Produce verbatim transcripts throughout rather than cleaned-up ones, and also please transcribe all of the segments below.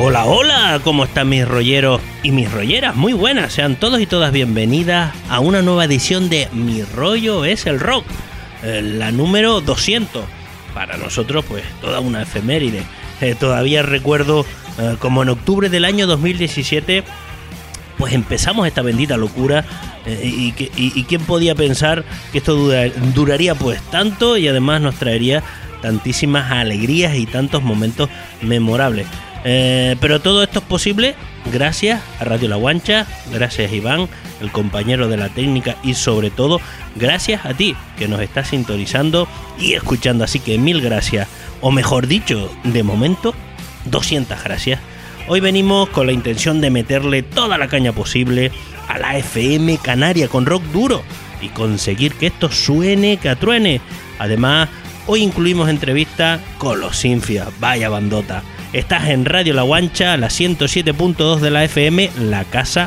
Hola, hola, ¿cómo están mis rolleros y mis rolleras? Muy buenas, sean todos y todas bienvenidas a una nueva edición de Mi Rollo es el Rock, eh, la número doscientos. Para nosotros, pues, toda una efeméride. Eh, todavía recuerdo eh, como en octubre del año dos mil diecisiete, pues empezamos esta bendita locura. Eh, y, y, y, y quién podía pensar que esto dura, duraría pues tanto y además nos traería tantísimas alegrías y tantos momentos memorables. Eh, pero todo esto es posible gracias a Radio La Guancha, gracias a Iván, el compañero de la técnica, y sobre todo gracias a ti que nos estás sintonizando y escuchando. Así que mil gracias, o mejor dicho, de momento, doscientas gracias. Hoy venimos con la intención de meterle toda la caña posible a la F M canaria con rock duro y conseguir que esto suene que atruene. Además, hoy incluimos entrevista con los Sinfias, vaya bandota. Estás en Radio La Guancha, la ciento siete punto dos de la F M, la casa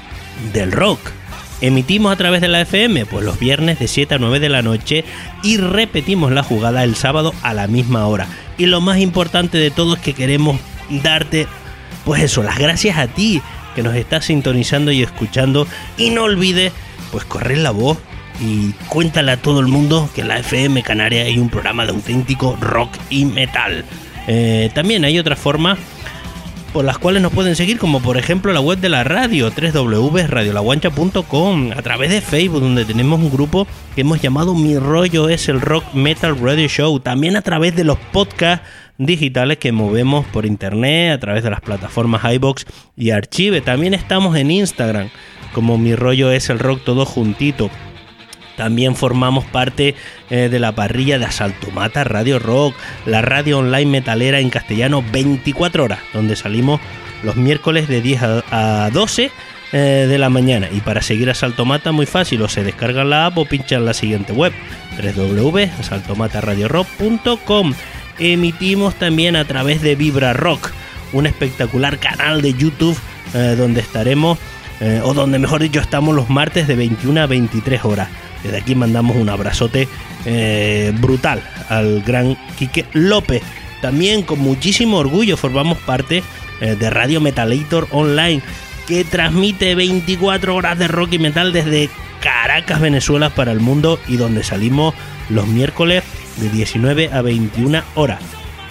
del rock. Emitimos a través de la F M, pues los viernes de siete a nueve de la noche, y repetimos la jugada el sábado a la misma hora. Y lo más importante de todo es que queremos darte, pues eso, las gracias a ti que nos estás sintonizando y escuchando. Y no olvides, pues, correr la voz y cuéntale a todo el mundo que en la F M Canaria hay un programa de auténtico rock y metal. Eh, también hay otras formas por las cuales nos pueden seguir, como por ejemplo la web de la radio, doble u doble u doble u punto radio la guancha punto com, a través de Facebook, donde tenemos un grupo que hemos llamado Mi Rollo es el Rock Metal Radio Show, también a través de los podcasts digitales que movemos por internet, a través de las plataformas iVoox y Archive. También estamos en Instagram como Mi Rollo es el Rock, todo juntito. También formamos parte eh, de la parrilla de Asalto Mata Radio Rock, la radio online metalera en castellano veinticuatro horas, donde salimos los miércoles de diez a doce eh, de la mañana. Y para seguir Asalto Mata, muy fácil, o se descargan la app o pinchan la siguiente web, doble u doble u doble u punto asalto mata radio rock punto com. Emitimos también a través de Vibra Rock, un espectacular canal de YouTube eh, donde estaremos, eh, o donde mejor dicho estamos los martes de veintiuna a veintitrés horas. Desde aquí mandamos un abrazote eh, brutal al gran Quique López. También con muchísimo orgullo formamos parte eh, de Radio Metalator Online, que transmite veinticuatro horas de rock y metal desde Caracas, Venezuela, para el mundo, y donde salimos los miércoles de diecinueve a veintiuna horas.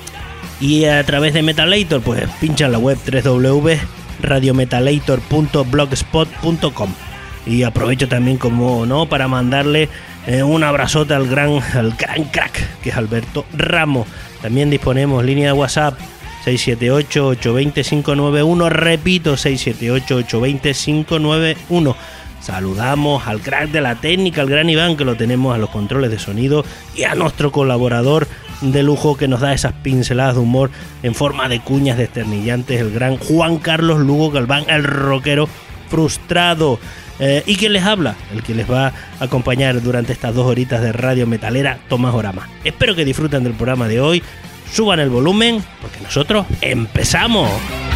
Y a través de Metalator, pues pinchan la web doble u doble u doble u punto radio metalator punto blogspot punto com. Y aprovecho también, como no, para mandarle eh, un abrazote al gran, al gran crack, que es Alberto Ramos. También disponemos línea de WhatsApp seis siete ocho, ocho dos cero, cinco nueve uno. Repito, seis siete ocho, ocho dos cero, cinco nueve uno. Saludamos al crack de la técnica, al gran Iván, que lo tenemos a los controles de sonido, y a nuestro colaborador de lujo que nos da esas pinceladas de humor en forma de cuñas desternillantes, el gran Juan Carlos Lugo Galván, el rockero frustrado. Eh, y quien les habla, el que les va a acompañar durante estas dos horitas de radio metalera, Tomás Orama. Espero que disfruten del programa de hoy, suban el volumen, porque nosotros empezamos.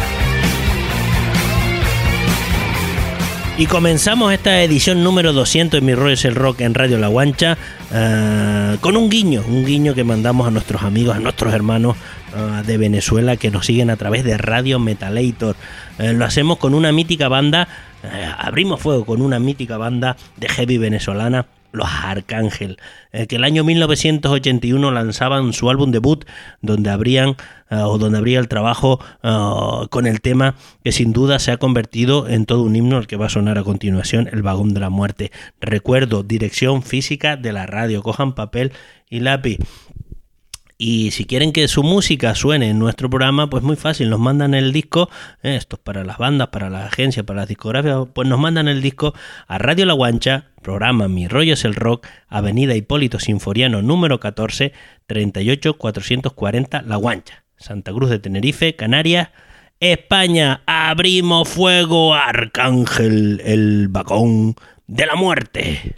Y comenzamos esta edición número doscientos de Mi Rollo es el Rock en Radio La Guancha, uh, con un guiño, un guiño que mandamos a nuestros amigos, a nuestros hermanos uh, de Venezuela, que nos siguen a través de Radio Metalator. Uh, lo hacemos con una mítica banda, uh, abrimos fuego con una mítica banda de heavy venezolana, los Arcángel, eh, que el año mil novecientos ochenta y uno lanzaban su álbum debut, donde abrían uh, o donde abría el trabajo uh, con el tema que sin duda se ha convertido en todo un himno, el que va a sonar a continuación, El Vagón de la Muerte. Recuerdo, dirección física de la radio, cojan papel y lápiz. Y si quieren que su música suene en nuestro programa, pues muy fácil, nos mandan el disco, eh, esto es para las bandas, para las agencias, para las discográficas, pues nos mandan el disco a Radio La Guancha, programa Mi Rollo es el Rock, Avenida Hipólito Sinforiano número catorce, treinta y ocho cuatrocientos cuarenta, La Guancha, Santa Cruz de Tenerife, Canarias, España. Abrimos fuego, Arcángel, el Vagón de la Muerte.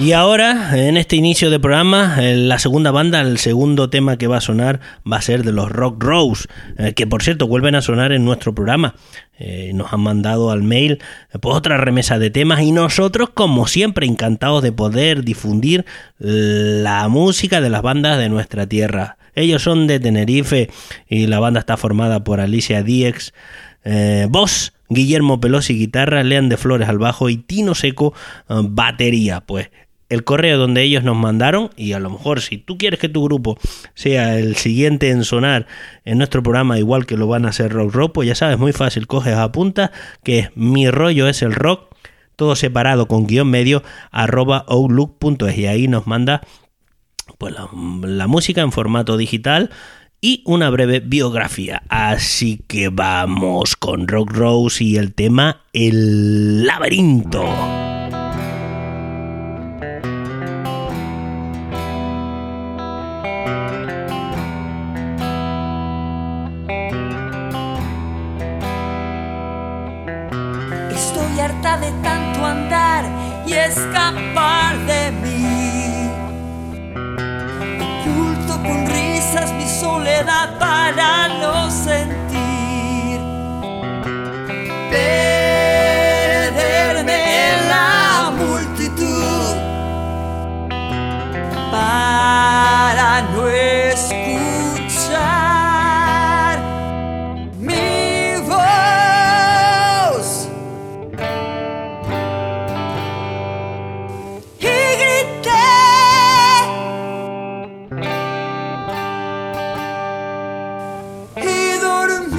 Y ahora, en este inicio de programa, la segunda banda, el segundo tema que va a sonar va a ser de los Rock Rose, eh, que por cierto vuelven a sonar en nuestro programa. Eh, nos han mandado al mail eh, pues otra remesa de temas y nosotros, como siempre, encantados de poder difundir la música de las bandas de nuestra tierra. Ellos son de Tenerife y la banda está formada por Alicia Díez, eh, voz, Guillermo Pelosi guitarra, Lean de Flores al bajo y Tino Seco eh, batería. Pues el correo donde ellos nos mandaron, y a lo mejor si tú quieres que tu grupo sea el siguiente en sonar en nuestro programa, igual que lo van a hacer Rock Rock, pues ya sabes, muy fácil, coges apunta, que es mi rollo es el rock, todo separado con guión medio, arroba outlook punto es, y ahí nos manda pues la, la música en formato digital y una breve biografía. Así que vamos con Rock Rose y el tema El Laberinto. Estoy harta de tanto andar y escapar de mí. Oculto con risas mi soledad para no sentir. Perderme en la multitud para no escuchar mi voz. Y grité y dormí.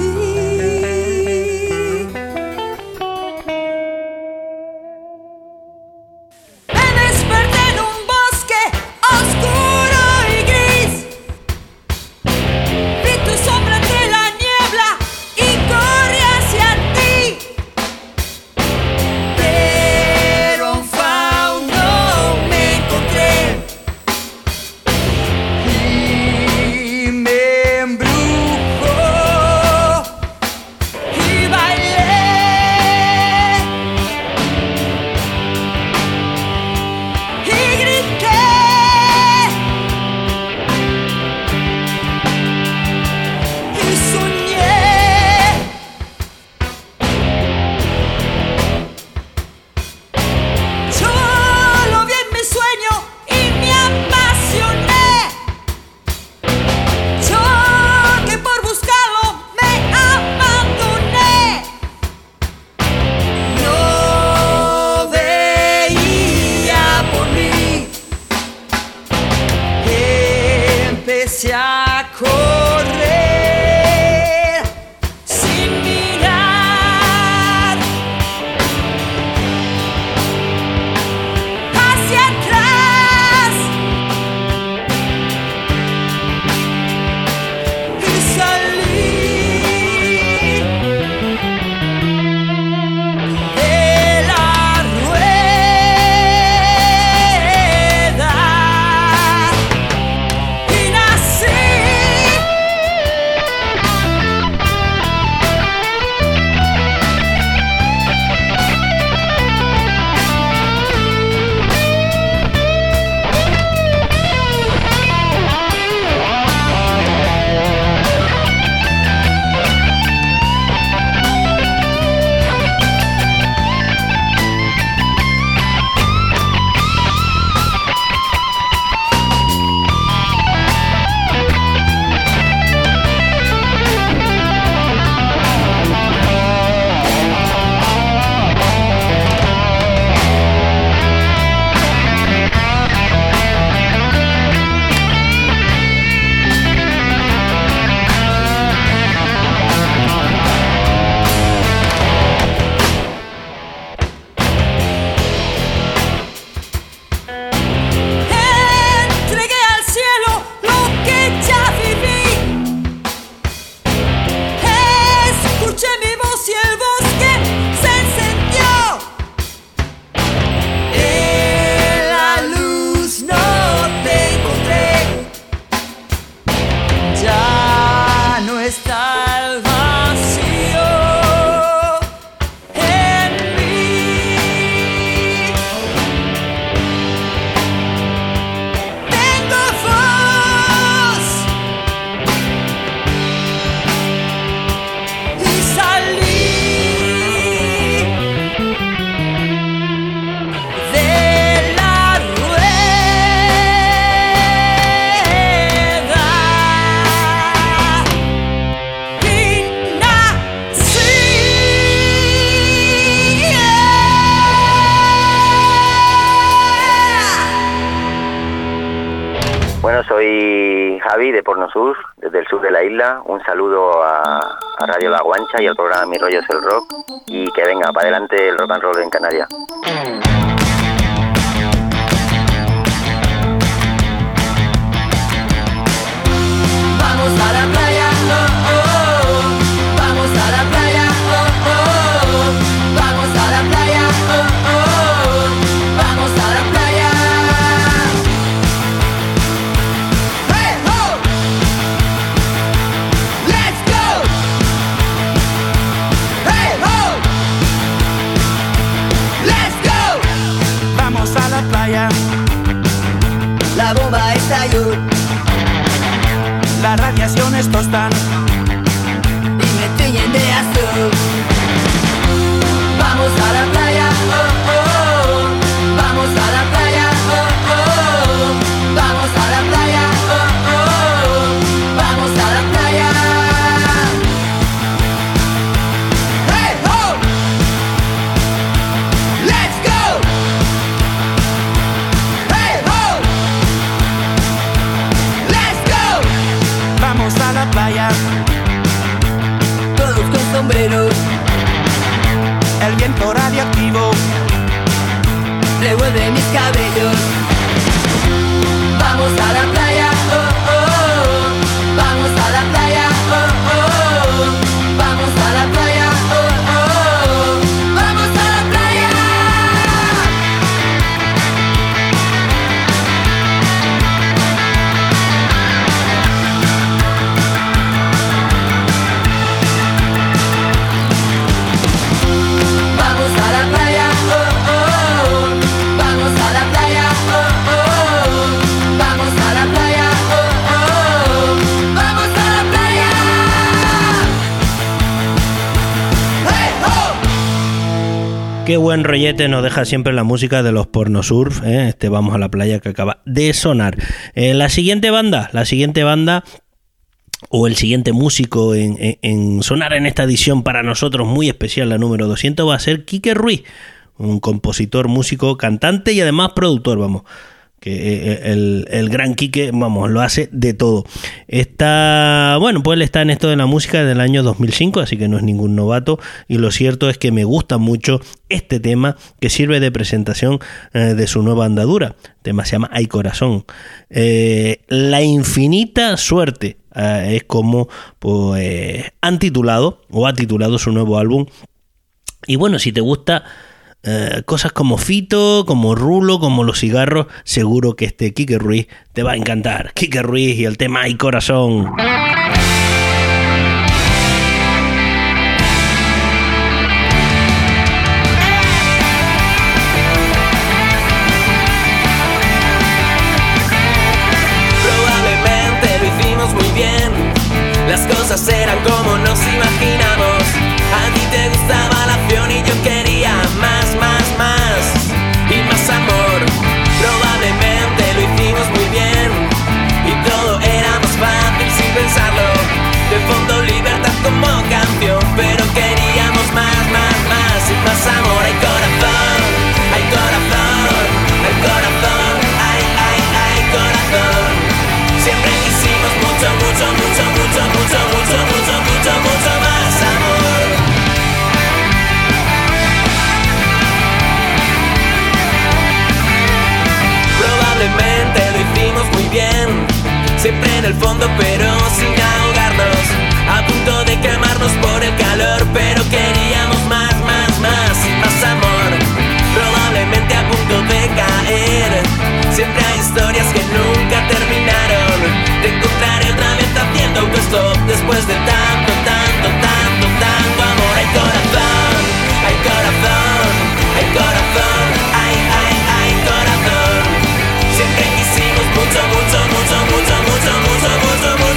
Bueno, soy Javi de Porno Sur, desde el sur de la isla. Un saludo a, a Radio La Guancha y al programa Mi Rollo es el Rock. Y que venga, para adelante el rock and roll en Canarias. Vamos a la playa, oh, oh. Vamos a la playa, oh, oh. Vamos a la playa, oh, oh. Vamos a la playa. Hey, ho. Let's go. Hey, ho. Let's go. Vamos a la playa. La bomba estalló. Las radiaciones tostan Y me tiñen de azul. Vamos a la playa, oh, oh. Vamos a la playa, oh, oh. Vamos a la playa, oh, oh. Vamos a la playa. Hey, ho. Let's go. Hey, ho. Let's go. Vamos a la playa. Todos con sombreros. El viento radioactivo Revuelve mis cabellos. Vamos a la playa, oh, oh. Vamos a la playa, oh, oh. Vamos a la playa, oh, oh. Vamos a la playa. Vamos a la playa, oh, oh. Vamos a la playa, oh, oh. Vamos a la playa, oh, oh. Vamos a la playa. Hey, ho. Qué buen rollete nos deja siempre la música de los Porno Surf, ¿eh? Este Vamos a la playa que acaba de sonar. Eh, la siguiente banda, la siguiente banda o el siguiente músico en, en, en sonar en esta edición para nosotros muy especial, la número doscientos, va a ser Quique Ruiz, un compositor, músico, cantante y además productor, vamos, que el, el gran Quique, vamos, lo hace de todo. Está, bueno, pues él está en esto de la música desde el año dos mil cinco, así que no es ningún novato, y lo cierto es que me gusta mucho este tema que sirve de presentación eh, de su nueva andadura. El tema se llama Ay Corazón. Eh, la infinita suerte eh, es como pues han titulado o ha titulado su nuevo álbum. Y bueno, si te gusta Uh, cosas como Fito, como Rulo, como Los Cigarros, seguro que este Quique Ruiz te va a encantar. Quique Ruiz y el tema Ay Corazón. Probablemente lo hicimos muy bien, las cosas eran como nos imaginamos. A ti te gustaba la acción y yo quería más, más, más y más amor. Probablemente lo hicimos muy bien y todo era más fácil sin pensarlo. De fondo libertad como canción, pero queríamos más, más, más y más amor. Ay corazón, ay corazón, ay corazón, ay, ay, ay corazón. Siempre quisimos mucho, mucho, mucho, mucho, mucho, mucho, mucho, mucho, mucho más amor. Probablemente lo hicimos muy bien, siempre en el fondo pero sin ahogarnos, a punto de quemarnos por el calor, pero queríamos más, más, más y más amor. Probablemente a punto de caer, siempre hay historias que nunca terminaron. Te encontraré otra vez haciendo autostop después de tanto, tanto, tanto, tanto amor. Ay corazón, ay corazón, ay corazón, ay, ay, ay corazón. Siempre quisimos mucho, mucho, mucho, mucho, mucho, mucho, mucho, mucho.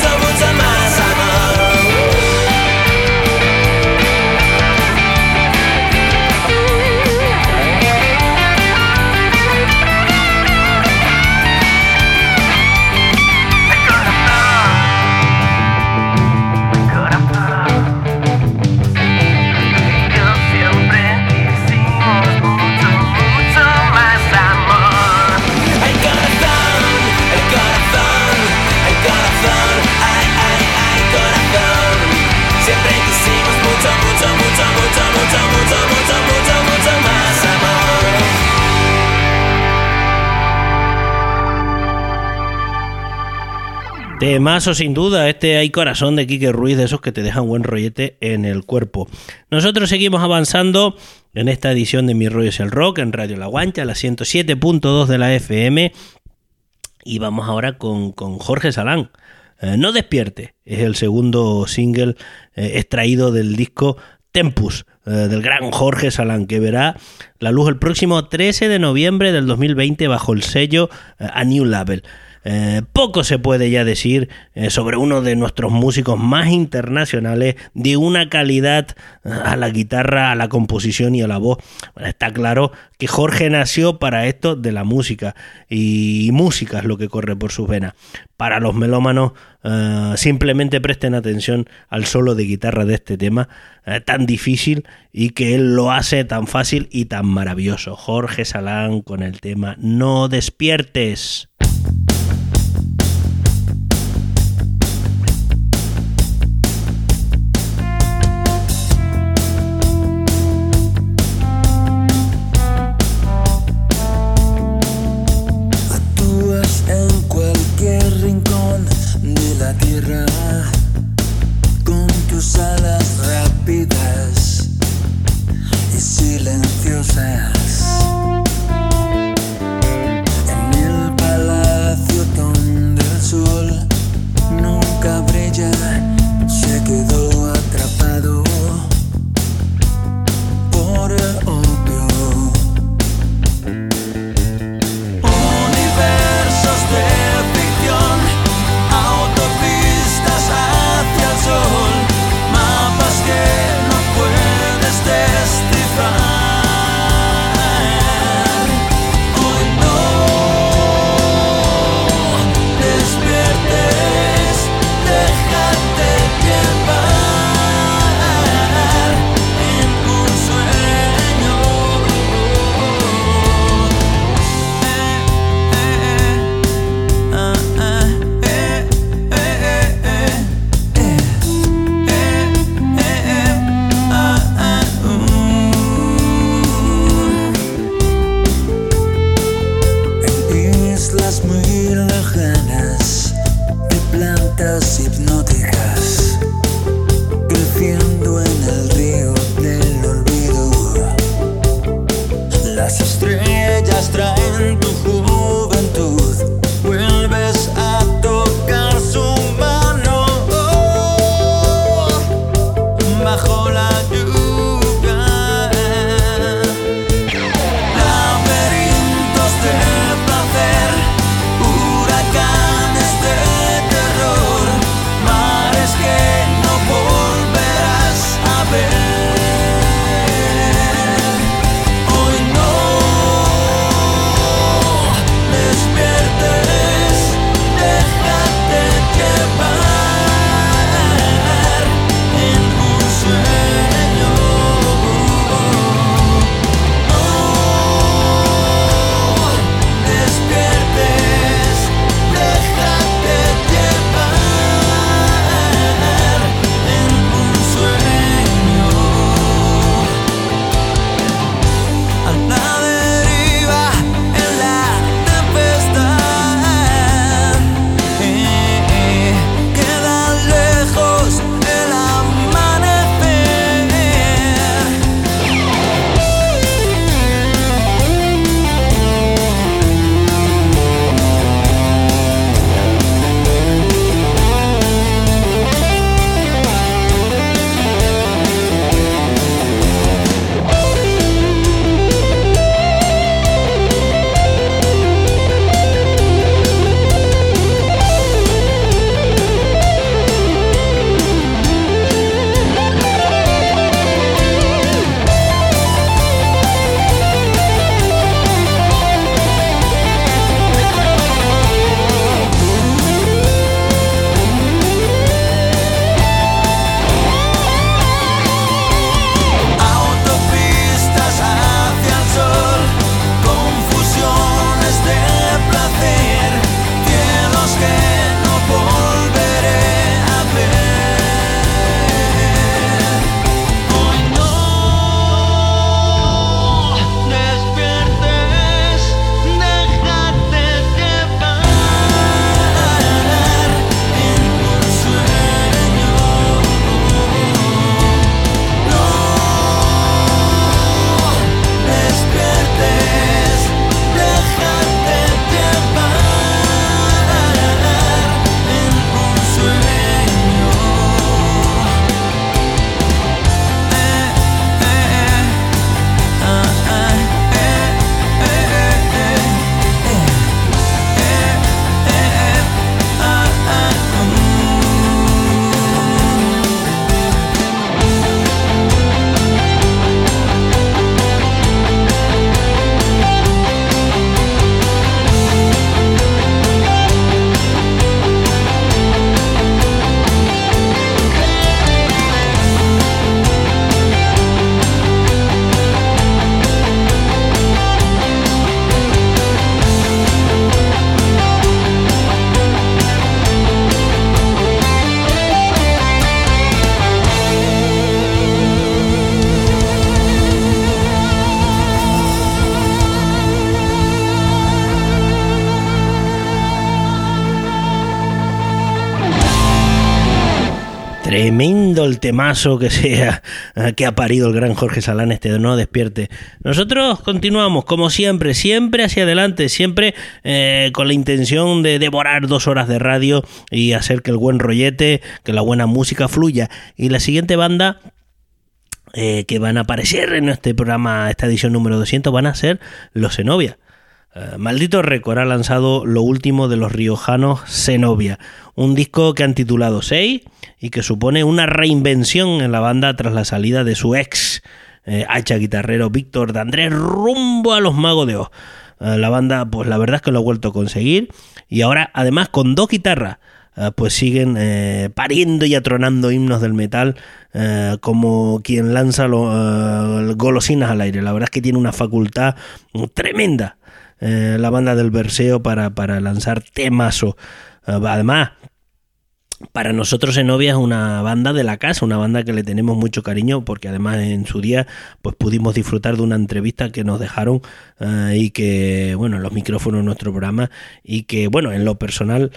Temazo sin duda, este Hay Corazón de Quique Ruiz, de esos que te dejan buen rollete en el cuerpo. Nosotros seguimos avanzando en esta edición de Mi Rollo es el Rock en Radio La Guancha, la ciento siete punto dos de la F M, y vamos ahora con, con Jorge Salán. Eh, No despierte, es el segundo single eh, extraído del disco Tempus, eh, del gran Jorge Salán, que verá la luz el próximo trece de noviembre del dos mil veinte bajo el sello eh, A New Label. Eh, poco se puede ya decir eh, sobre uno de nuestros músicos más internacionales, de una calidad eh, a la guitarra, a la composición y a la voz. Bueno, está claro que Jorge nació para esto de la música, y, y música es lo que corre por sus venas. Para los melómanos, eh, simplemente presten atención al solo de guitarra de este tema, eh, tan difícil, y que él lo hace tan fácil y tan maravilloso. Jorge Salán con el tema No despiertes. En cualquier rincón de la tierra, con tus alas rápidas y silenciosas, en el palacio donde el sol nunca brilla, se quedó atrapado por el odio. De ficción, autopistas hacia el sol, mapas que no puedes descifrar. Hoy no despiertes, déjate llevar en un sueño. Muy lejanas de plantas hipnóticas, creciendo en el río del olvido. Las estrellas traen tu juventud, vuelves a tocar su mano bajo la lluvia. Laberintos de placer, huracanes de terror, mares que no volverás a ver. Hoy no Tremendo el temazo que sea que ha parido el gran Jorge Salán, este No Despierte. Nosotros continuamos como siempre, siempre hacia adelante, siempre eh, con la intención de devorar dos horas de radio y hacer que el buen rollete, que la buena música fluya. Y la siguiente banda eh, que van a aparecer en este programa, esta edición número doscientos, van a ser Los Zenobia. Uh, Maldito Récord ha lanzado lo último de los riojanos Zenobia, un disco que han titulado seis y que supone una reinvención en la banda tras la salida de su ex eh, hacha guitarrero Víctor de Andrés rumbo a los Magos de Oz. Uh, la banda, pues la verdad es que lo ha vuelto a conseguir, y ahora además con dos guitarras uh, pues siguen eh, pariendo y atronando himnos del metal uh, como quien lanza lo, uh, golosinas al aire. La verdad es que tiene una facultad tremenda Eh, la banda del Berceo para, para lanzar temazo. Uh, además, para nosotros Zenobia es una banda de la casa, una banda que le tenemos mucho cariño, porque además en su día pues pudimos disfrutar de una entrevista que nos dejaron uh, y que, bueno, en los micrófonos de nuestro programa, y que, bueno, en lo personal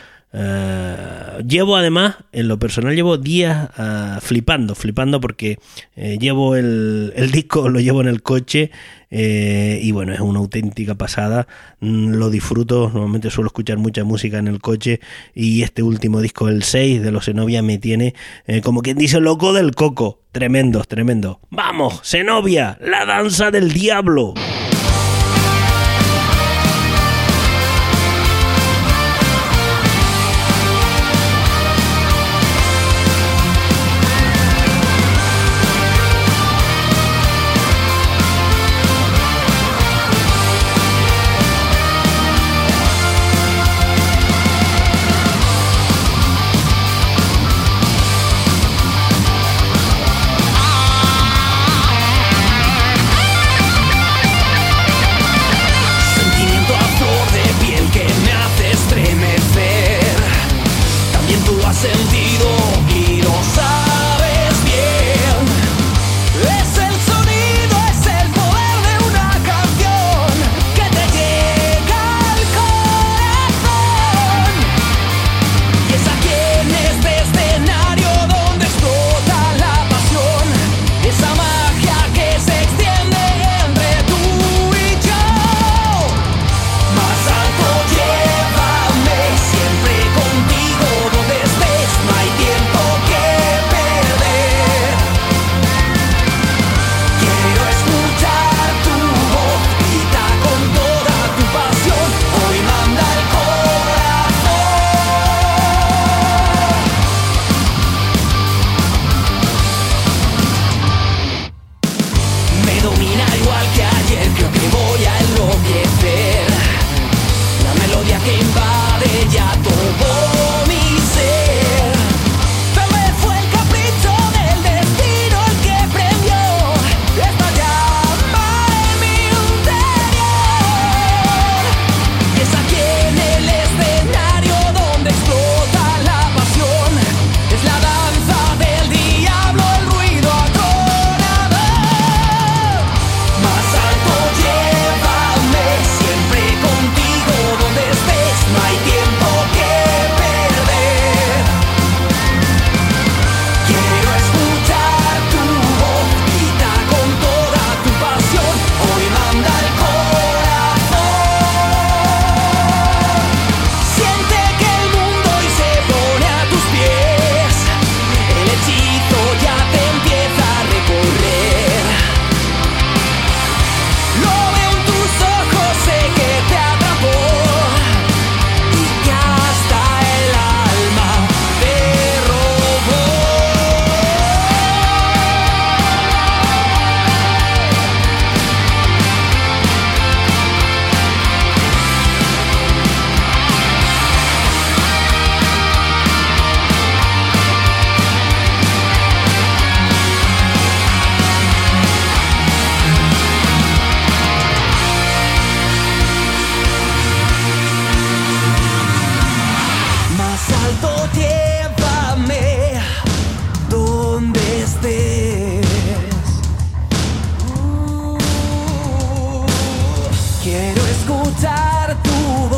Uh, llevo además, en lo personal llevo días uh, flipando, flipando porque eh, llevo el, el disco, lo llevo en el coche eh, y bueno, es una auténtica pasada, mm, lo disfruto. Normalmente suelo escuchar mucha música en el coche, y este último disco, el seis de los Zenobia, me tiene eh, como quien dice loco del coco. Tremendo, tremendo. Vamos, Zenobia, la danza del diablo.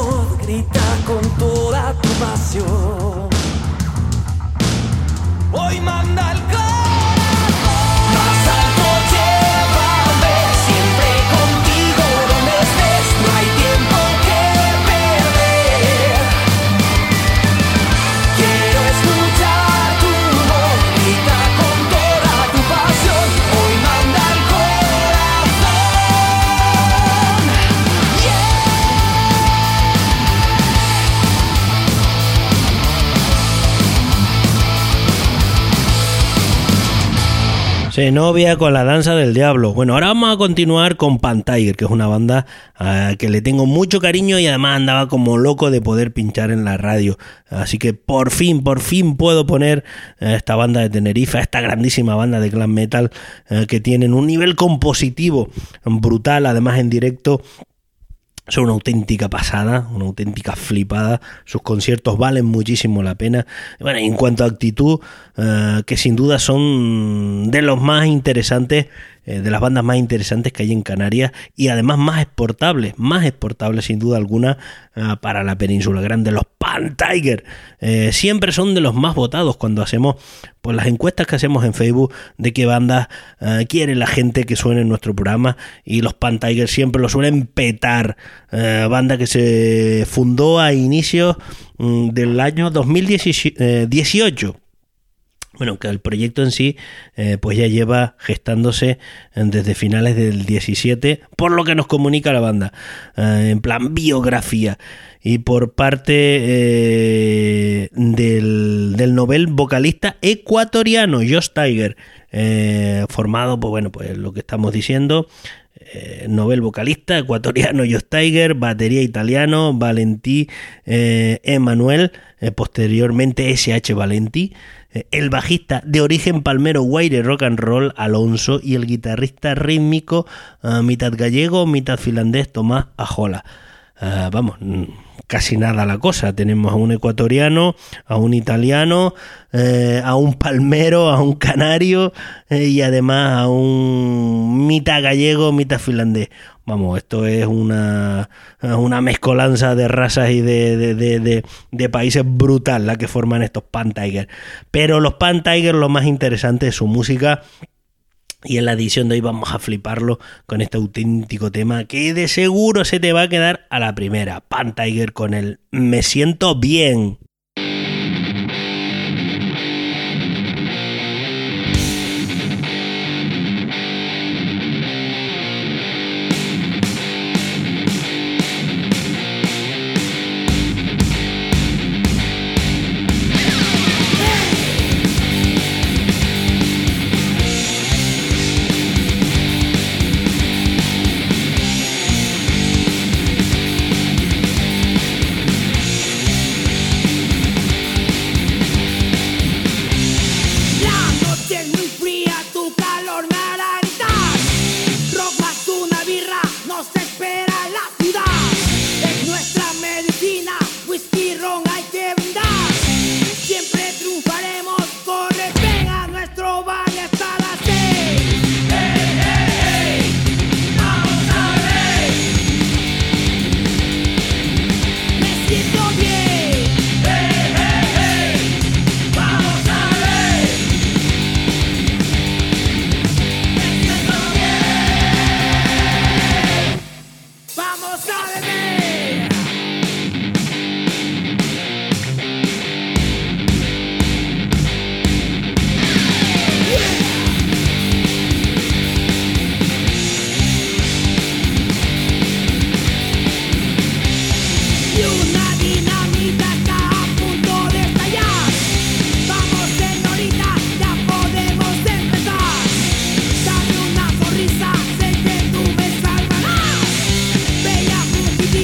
con toda tu pasión. Hoy hoy manda el corazón. Más alto llévame, siempre contigo donde estés, no hay tiempo que perder. Quiero escuchar tu voz, grita con toda tu pasión, hoy manda el corazón. Yeah. Zenobia con la danza del diablo. Bueno, ahora vamos a continuar con Pan Tiger, que es una banda uh, que le tengo mucho cariño y además andaba como loco de poder pinchar en la radio. Así que por fin, por fin puedo poner uh, esta banda de Tenerife, esta grandísima banda de glam metal uh, que tienen un nivel compositivo brutal, además en directo. Son una auténtica pasada, una auténtica flipada. Sus conciertos valen muchísimo la pena. Bueno, y en cuanto a actitud, uh, que sin duda son de los más interesantes, eh, de las bandas más interesantes que hay en Canarias y además más exportables, más exportables sin duda alguna uh, para la península grande. Los Pan Tiger eh, siempre son de los más votados cuando hacemos pues las encuestas que hacemos en Facebook de qué bandas uh, quiere la gente que suene en nuestro programa, y los Pan Tiger siempre lo suelen petar. Uh, banda que se fundó a inicios um, del año dos mil dieciocho. Bueno, que el proyecto en sí eh, pues ya lleva gestándose desde finales del diecisiete, por lo que nos comunica la banda, eh, en plan biografía. Y por parte eh, del, del novel vocalista ecuatoriano Josh Tiger, eh, formado, pues bueno, pues lo que estamos diciendo, eh, novel vocalista ecuatoriano Josh Tiger, batería italiano Valentí eh, Emanuel, eh, posteriormente S H Valentí, eh, el bajista de origen palmero Guaire Rock and Roll Alonso y el guitarrista rítmico uh, mitad gallego, mitad finlandés Tomás Ajola. Uh, vamos, casi nada la cosa. Tenemos a un ecuatoriano, a un italiano, eh, a un palmero, a un canario eh, y además a un mitad gallego, mitad finlandés. Vamos, esto es una, una mezcolanza de razas y de, de, de, de, de países brutal la que forman estos Pan Tiger. Pero los Pan Tiger, lo más interesante es su música. Y en la edición de hoy vamos a fliparlo con este auténtico tema que de seguro se te va a quedar a la primera. Pan Tiger con el Me Siento Bien. Bella,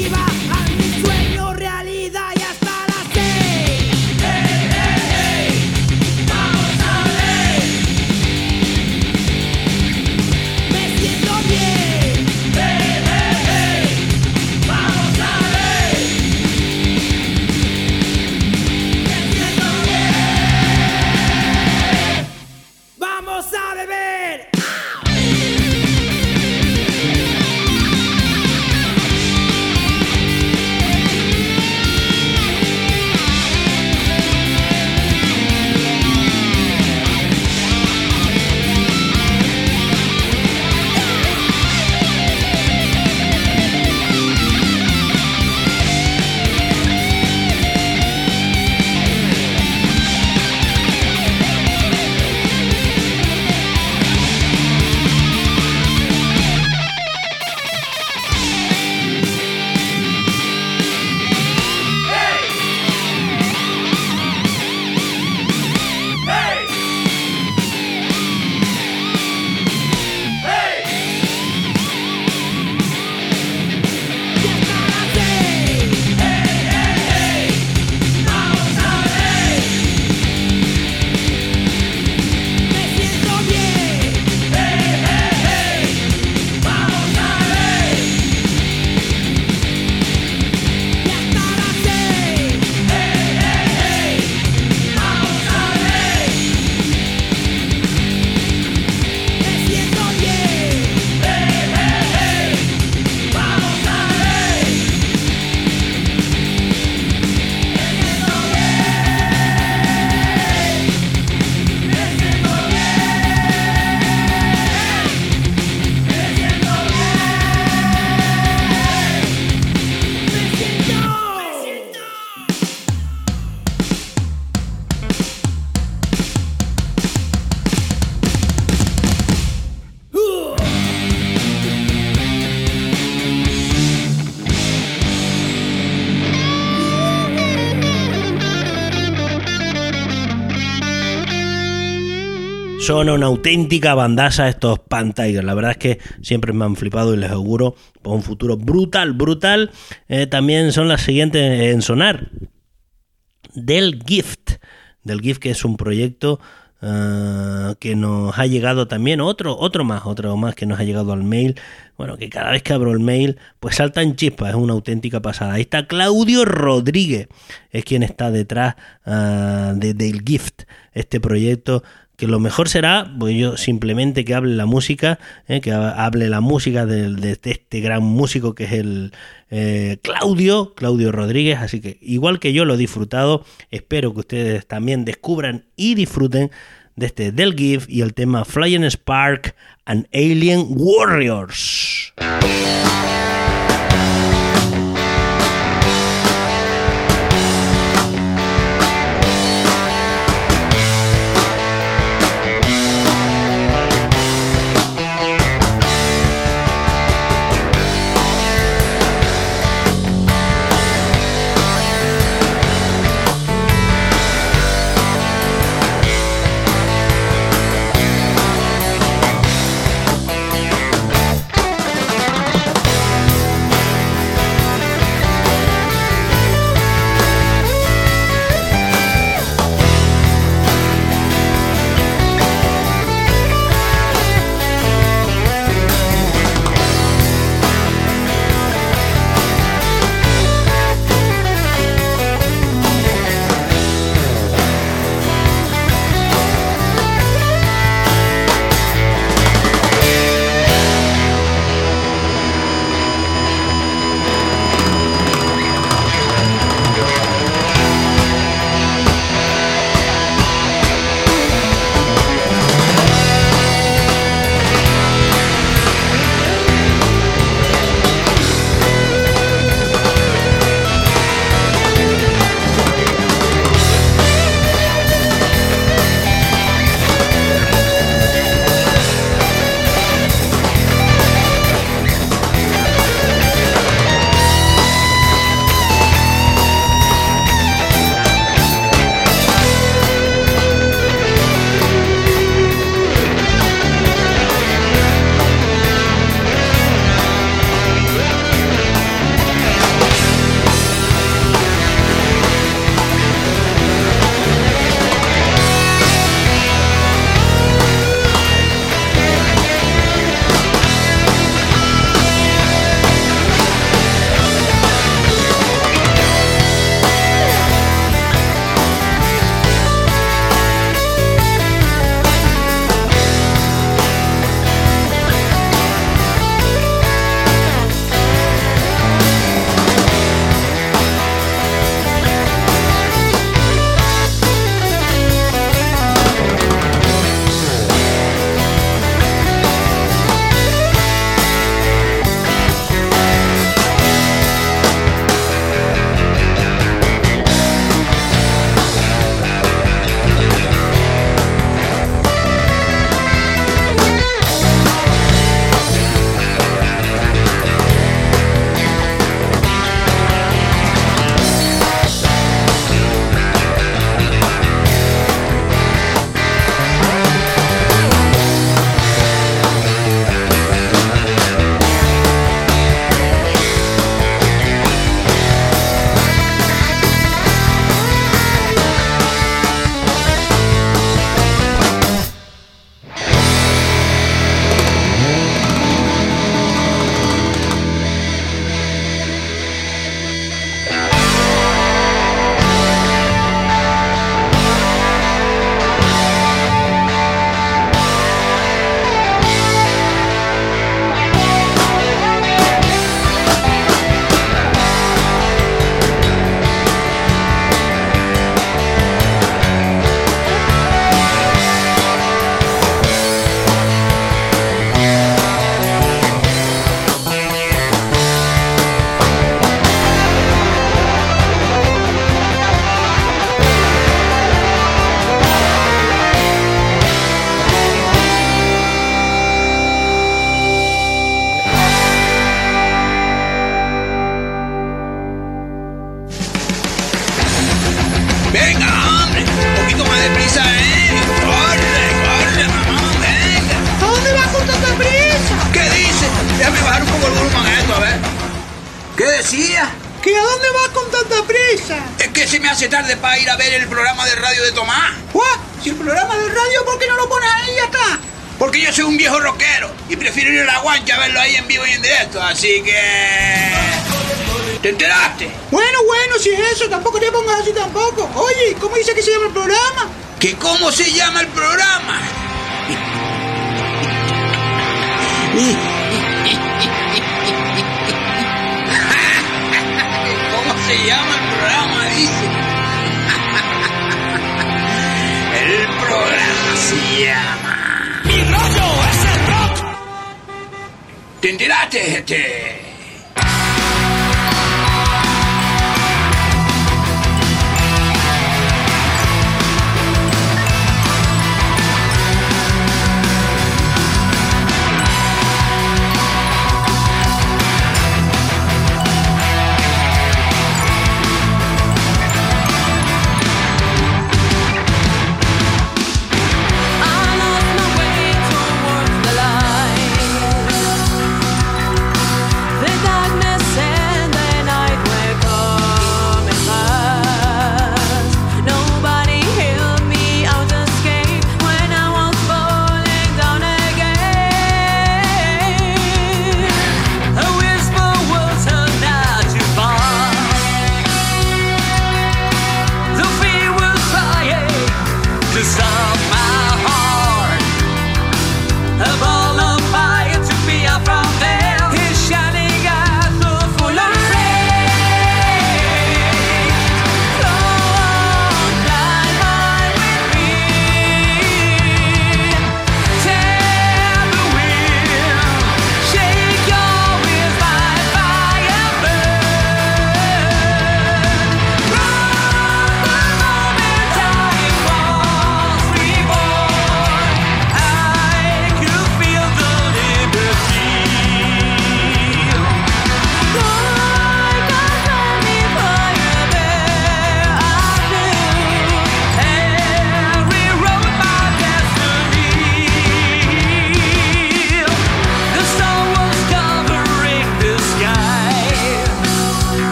Son una auténtica bandaza estos Pantygers. La verdad es que siempre me han flipado y les auguro por un futuro brutal, brutal. Eh, también son las siguientes en sonar. Del Gift. Del Gift, que es un proyecto uh, que nos ha llegado también. Otro, otro más, otro más que nos ha llegado al mail. Bueno, que cada vez que abro el mail, pues saltan chispas. Es una auténtica pasada. Ahí está Claudio Rodríguez. Es quien está detrás uh, de Del Gift. Este proyecto que lo mejor será, pues yo simplemente que hable la música, eh, que hable la música de, de, de este gran músico que es el eh, Claudio, Claudio Rodríguez. Así que igual que yo lo he disfrutado, espero que ustedes también descubran y disfruten de este Del Gift y el tema Flying Spark and Alien Warriors. Venga, hombre, un poquito más de prisa, ¿eh? Corre, corre, prisa. ¿Qué dice? Déjame bajar un poco el volumen a esto, a ver. ¿Qué decía? ¿Que a dónde vas con tanta prisa? Es que se me hace tarde para ir a ver el programa de radio de Tomás. ¿What? Si el programa de radio, ¿por qué no lo pones ahí acá? Porque yo soy un viejo rockero y prefiero ir a la guancha a verlo ahí en vivo y en directo, así que... ¿Te enteraste? Bueno, bueno, si es eso, tampoco te pongas así tampoco. Oye, ¿cómo dice que se llama el programa? ¿Que cómo se llama el programa? ¿Cómo se llama el programa? Dice. El programa se llama... Mi rollo es el rock. ¿Te enteraste, este?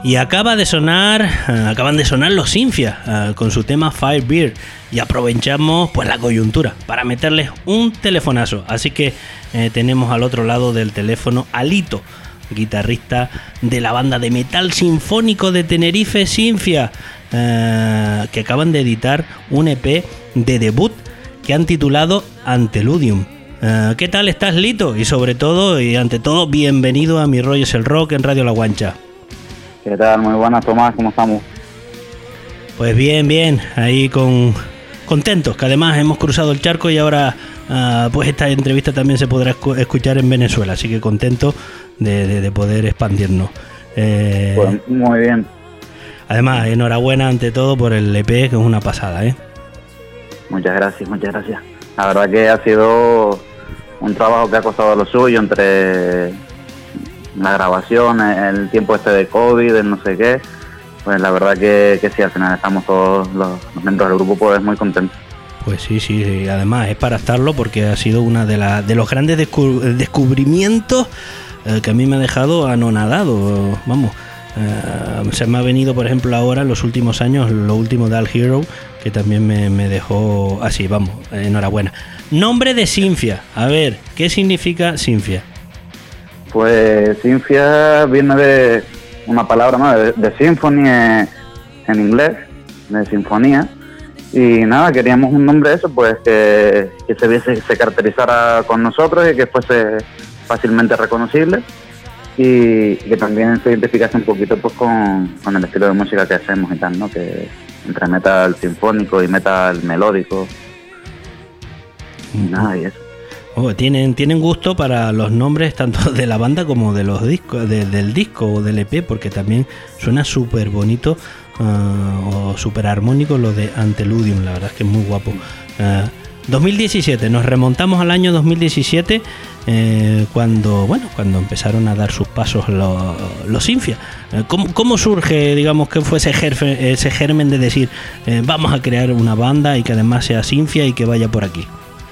Y acaba de sonar, uh, acaban de sonar los Sinfia uh, con su tema Firebeard. Y aprovechamos pues la coyuntura para meterles un telefonazo. Así que eh, tenemos al otro lado del teléfono a Lito, guitarrista de la banda de metal sinfónico de Tenerife, Sinfia, uh, que acaban de editar un E P de debut que han titulado Anteludium. Uh, ¿Qué tal estás, Lito? Y sobre todo, y ante todo, bienvenido a Mi Rollo es el Rock en Radio La Guancha. ¿Qué tal? Muy buenas, Tomás, ¿cómo estamos? Pues bien, bien, ahí con contentos, que además hemos cruzado el charco y ahora uh, pues esta entrevista también se podrá escu- escuchar en Venezuela, así que contento de, de, de poder expandirnos. Eh, Pues muy bien. Además, enhorabuena ante todo por el E P, que es una pasada, ¿eh? Muchas gracias, muchas gracias. La verdad que ha sido un trabajo que ha costado lo suyo entre la grabación, el tiempo este de COVID, el no sé qué. Pues la verdad que, que sí, al final estamos todos los, los miembros del grupo pues muy contentos. Pues sí, sí, sí, además es para estarlo porque ha sido una de, la, de los grandes descu- descubrimientos eh, que a mí me ha dejado anonadado, vamos. Uh, se me ha venido, por ejemplo, ahora en los últimos años, lo último de Al Hero, que también me, me dejó así, vamos, enhorabuena. Nombre de Sinfia, a ver, ¿qué significa Sinfia? Pues Sinfia viene de una palabra, ¿no? de, de symphony en, en inglés, de sinfonía, y nada, queríamos un nombre de eso, pues que, que se viese, se caracterizara con nosotros y que fuese fácilmente reconocible. Y que también se identificase un poquito pues con, con el estilo de música que hacemos y tal, ¿no? Que entre metal sinfónico y metal melódico y nada, y eso. Oh, tienen, tienen gusto para los nombres tanto de la banda como de los discos, de, del disco o del E P, porque también suena súper bonito uh, o súper armónico lo de Anteludium, la verdad es que es muy guapo. Uh, dos mil diecisiete, nos remontamos al año dos mil diecisiete, eh, cuando bueno cuando empezaron a dar sus pasos los, los Sinfia. Eh, ¿cómo, ¿Cómo surge, digamos, que fue ese, gerfe, ese germen de decir eh, vamos a crear una banda y que además sea Sinfia y que vaya por aquí?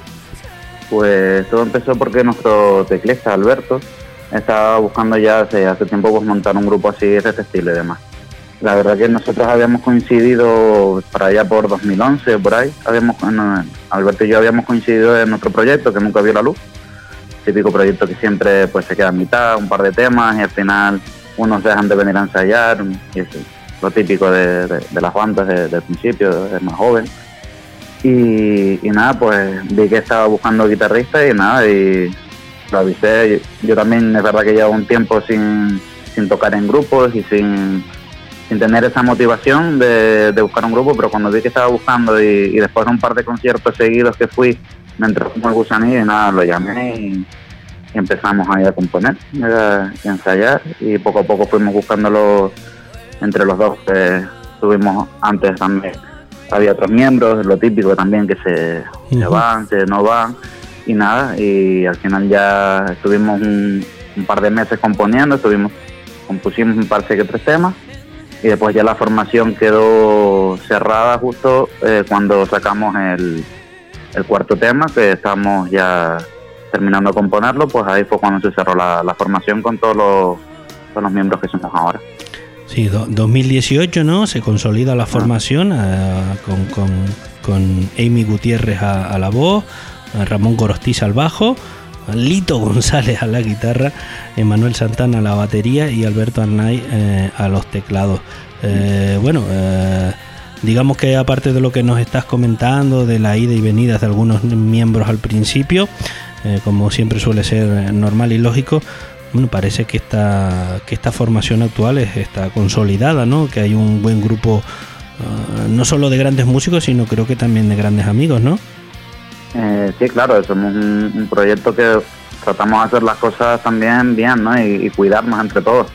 Pues todo empezó porque nuestro teclista Alberto estaba buscando ya hace, hace tiempo pues montar un grupo así de este estilo y demás. La verdad que nosotros habíamos coincidido para allá por dos mil once, por ahí, habíamos, bueno, Alberto y yo habíamos coincidido en otro proyecto que nunca vio la luz, típico proyecto que siempre pues se queda a mitad, un par de temas y al final unos dejan de venir a ensayar, y eso, lo típico de, de, de las bandas de, del principio, de más joven. Y, y nada, pues vi que estaba buscando guitarrista y nada, y lo avisé. Yo, yo también es verdad que llevo un tiempo sin, sin tocar en grupos y sin... sin tener esa motivación de, de buscar un grupo, pero cuando vi que estaba buscando y, y después de un par de conciertos seguidos que fui, me entró como el gusanillo y nada, lo llamé y, y empezamos ahí a componer y a, y a ensayar, y poco a poco fuimos buscándolo entre los dos. Eh, tuvimos antes también, había otros miembros, lo típico también, que se, uh-huh. se van, se no van y nada, y al final ya estuvimos un, un par de meses componiendo, estuvimos, compusimos un par de tres temas. Y después ya la formación quedó cerrada justo eh, cuando sacamos el, el cuarto tema, que estamos ya terminando de componerlo, pues ahí fue cuando se cerró la, la formación con todos los, todos los miembros que somos ahora. Sí, do, dos mil dieciocho, ¿no? Se consolida la formación uh, con, con, con Amy Gutiérrez a, a la voz, a Ramón Gorostiza al bajo, Lito González a la guitarra, Emanuel Santana a la batería y Alberto Arnay eh, a los teclados. Eh, bueno, eh, digamos que aparte de lo que nos estás comentando, de la ida y venida de algunos miembros al principio, eh, como siempre suele ser normal y lógico, bueno, parece que esta, que esta formación actual es, está consolidada, ¿no? Que hay un buen grupo, uh, no solo de grandes músicos, sino creo que también de grandes amigos, ¿no? Eh, sí, claro, somos un, un proyecto que tratamos de hacer las cosas también bien, ¿no? Y, y cuidarnos entre todos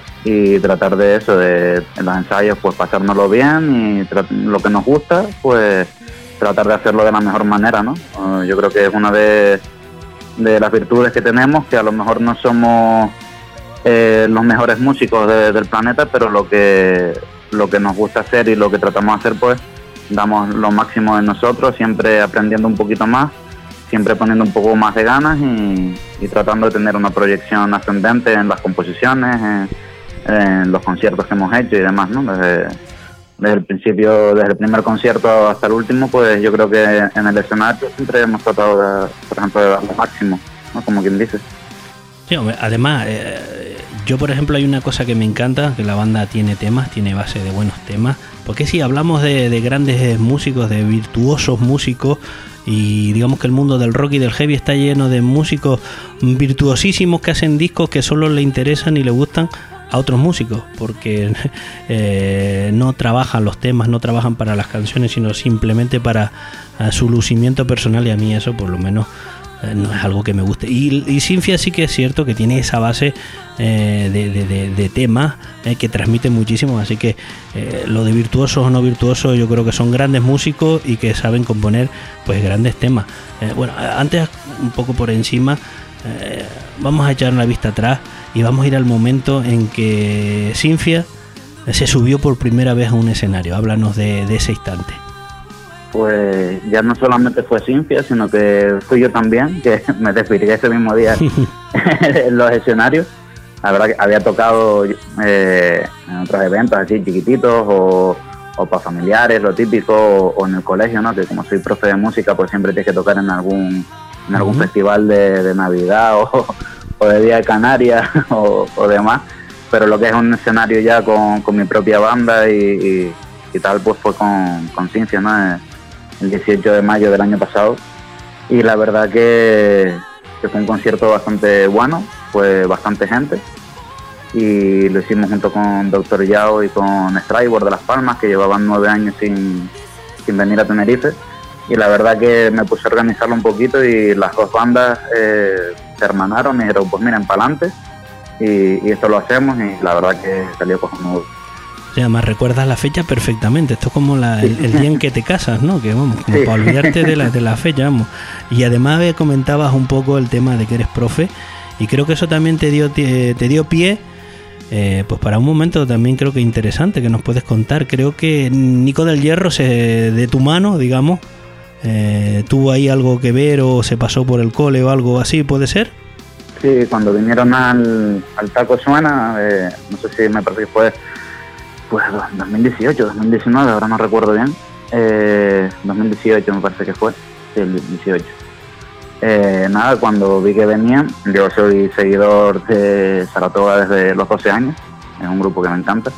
y tratar de eso, de en los ensayos pues pasárnoslo bien y tra- lo que nos gusta pues tratar de hacerlo de la mejor manera, ¿no? Uh, yo creo que es una de, de las virtudes que tenemos, que a lo mejor no somos eh, los mejores músicos de, del planeta, pero lo que lo que nos gusta hacer y lo que tratamos de hacer pues damos lo máximo de nosotros, siempre aprendiendo un poquito más, siempre poniendo un poco más de ganas y, y tratando de tener una proyección ascendente en las composiciones, en, en los conciertos que hemos hecho y demás, ¿no? Desde, desde el principio, desde el primer concierto hasta el último, pues yo creo que en el escenario siempre hemos tratado, de, por ejemplo, de dar lo máximo, ¿no? Como quien dice. Sí, hombre, además, eh, yo por ejemplo hay una cosa que me encanta, que la banda tiene temas, tiene base de buenos temas, porque si hablamos de, de grandes músicos, de virtuosos músicos, y digamos que el mundo del rock y del heavy está lleno de músicos virtuosísimos que hacen discos que solo le interesan y le gustan a otros músicos, porque eh, no trabajan los temas, no trabajan para las canciones, sino simplemente para uh, su lucimiento personal, y a mí eso por lo menos eh, no es algo que me guste. Y, y Sinfia sí que es cierto que tiene esa base eh, de, de, de, de temas eh, que transmiten muchísimo, así que eh, lo de virtuosos o no virtuosos yo creo que son grandes músicos y que saben componer pues grandes temas. Eh, bueno, antes un poco por encima, eh, vamos a echar la vista atrás y vamos a ir al momento en que Sinfia se subió por primera vez a un escenario. Háblanos de, de ese instante. Pues ya no solamente fue Sinfia, sino que fui yo también, que me desvirgué ese mismo día en los escenarios. La verdad que había tocado eh, en otros eventos así chiquititos o, o para familiares, lo típico, o, o en el colegio, ¿no? Que como soy profe de música, pues siempre tienes que tocar en algún, en algún uh-huh. festival de, de Navidad o, o de Día de Canarias o, o demás. Pero lo que es un escenario ya con, con mi propia banda y, y, y tal, pues fue con, con Sinfia, ¿no? El dieciocho de mayo del año pasado, y la verdad que, que fue un concierto bastante bueno, fue bastante gente, y lo hicimos junto con Doctor Yao y con Strayboard de Las Palmas, que llevaban nueve años sin, sin venir a Tenerife, y la verdad que me puse a organizarlo un poquito y las dos bandas eh, se hermanaron y dijeron, pues miren, para adelante, y, y esto lo hacemos, y la verdad que salió cojonudo. O sea, además recuerdas la fecha perfectamente. Esto es como la, el, el día en que te casas, ¿no? Que vamos, como sí. para olvidarte de la, de la fecha, vamos. Y además comentabas un poco el tema de que eres profe, y creo que eso también te dio te, te dio pie eh, pues para un momento también creo que interesante que nos puedes contar. Creo que Nico del Hierro, se, de tu mano, digamos, eh, tuvo ahí algo que ver, o se pasó por el cole o algo así, ¿puede ser? Sí, cuando vinieron al, al Taco Suena, eh, no sé si me parece que fue pues dos mil dieciocho, dos mil diecinueve, ahora no recuerdo bien, eh, dos mil dieciocho me parece que fue, sí, el dieciocho. Eh, nada, cuando vi que venían, yo soy seguidor de Saratoga desde los doce años, es un grupo que me encanta,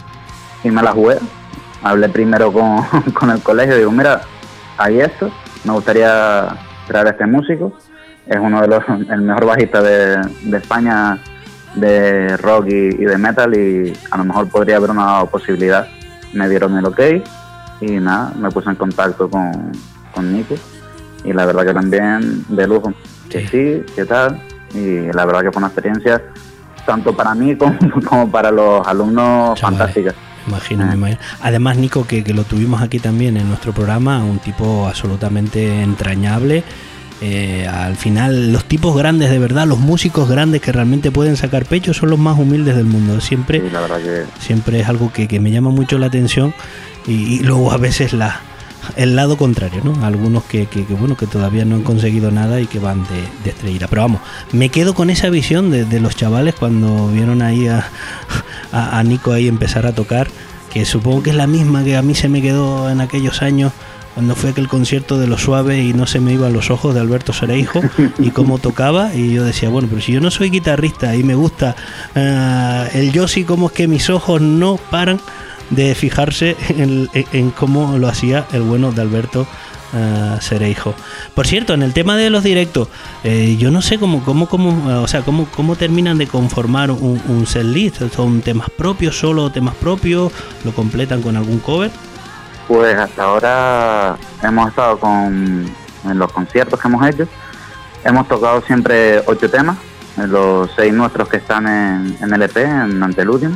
y me la jugué. Hablé primero con, con el colegio y digo, mira, hay esto, me gustaría traer a este músico, es uno de los, el mejor bajista de, de España, de rock y, y de metal, y a lo mejor podría haber una posibilidad. Me dieron el ok y nada, me puse en contacto con, con Nico, y la verdad que también de lujo, que sí, que tal, y la verdad que fue una experiencia tanto para mí como, como para los alumnos. Chavales, fantástica. Imagino, me imagino. Además, Nico, que, que lo tuvimos aquí también en nuestro programa, un tipo absolutamente entrañable. Eh, al final los tipos grandes de verdad, los músicos grandes que realmente pueden sacar pecho, son los más humildes del mundo. Siempre, sí, la verdad que... siempre es algo que, que me llama mucho la atención, y, y luego a veces la, el lado contrario, ¿no? Algunos que, que, que bueno, que todavía no han conseguido nada y que van de, de estrellita. Pero vamos, me quedo con esa visión de, de los chavales cuando vieron ahí a, a, a Nico ahí empezar a tocar, que supongo que es la misma que a mí se me quedó en aquellos años cuando fue aquel concierto de Lo Suave y no se me iban los ojos, de Alberto Cereijo, y cómo tocaba, y yo decía, bueno, pero si yo no soy guitarrista y me gusta uh, el Yossi, cómo es que mis ojos no paran de fijarse en, en, en cómo lo hacía el bueno de Alberto uh, Cereijo. Por cierto, en el tema de los directos, eh, yo no sé cómo, cómo, cómo, o sea, cómo, cómo terminan de conformar un, un setlist. ¿Son temas propios, solo temas propios? ¿Lo completan con algún cover? Pues hasta ahora hemos estado con, en los conciertos que hemos hecho, hemos tocado siempre ocho temas, los seis nuestros que están en, en el E P, en Antediluvium,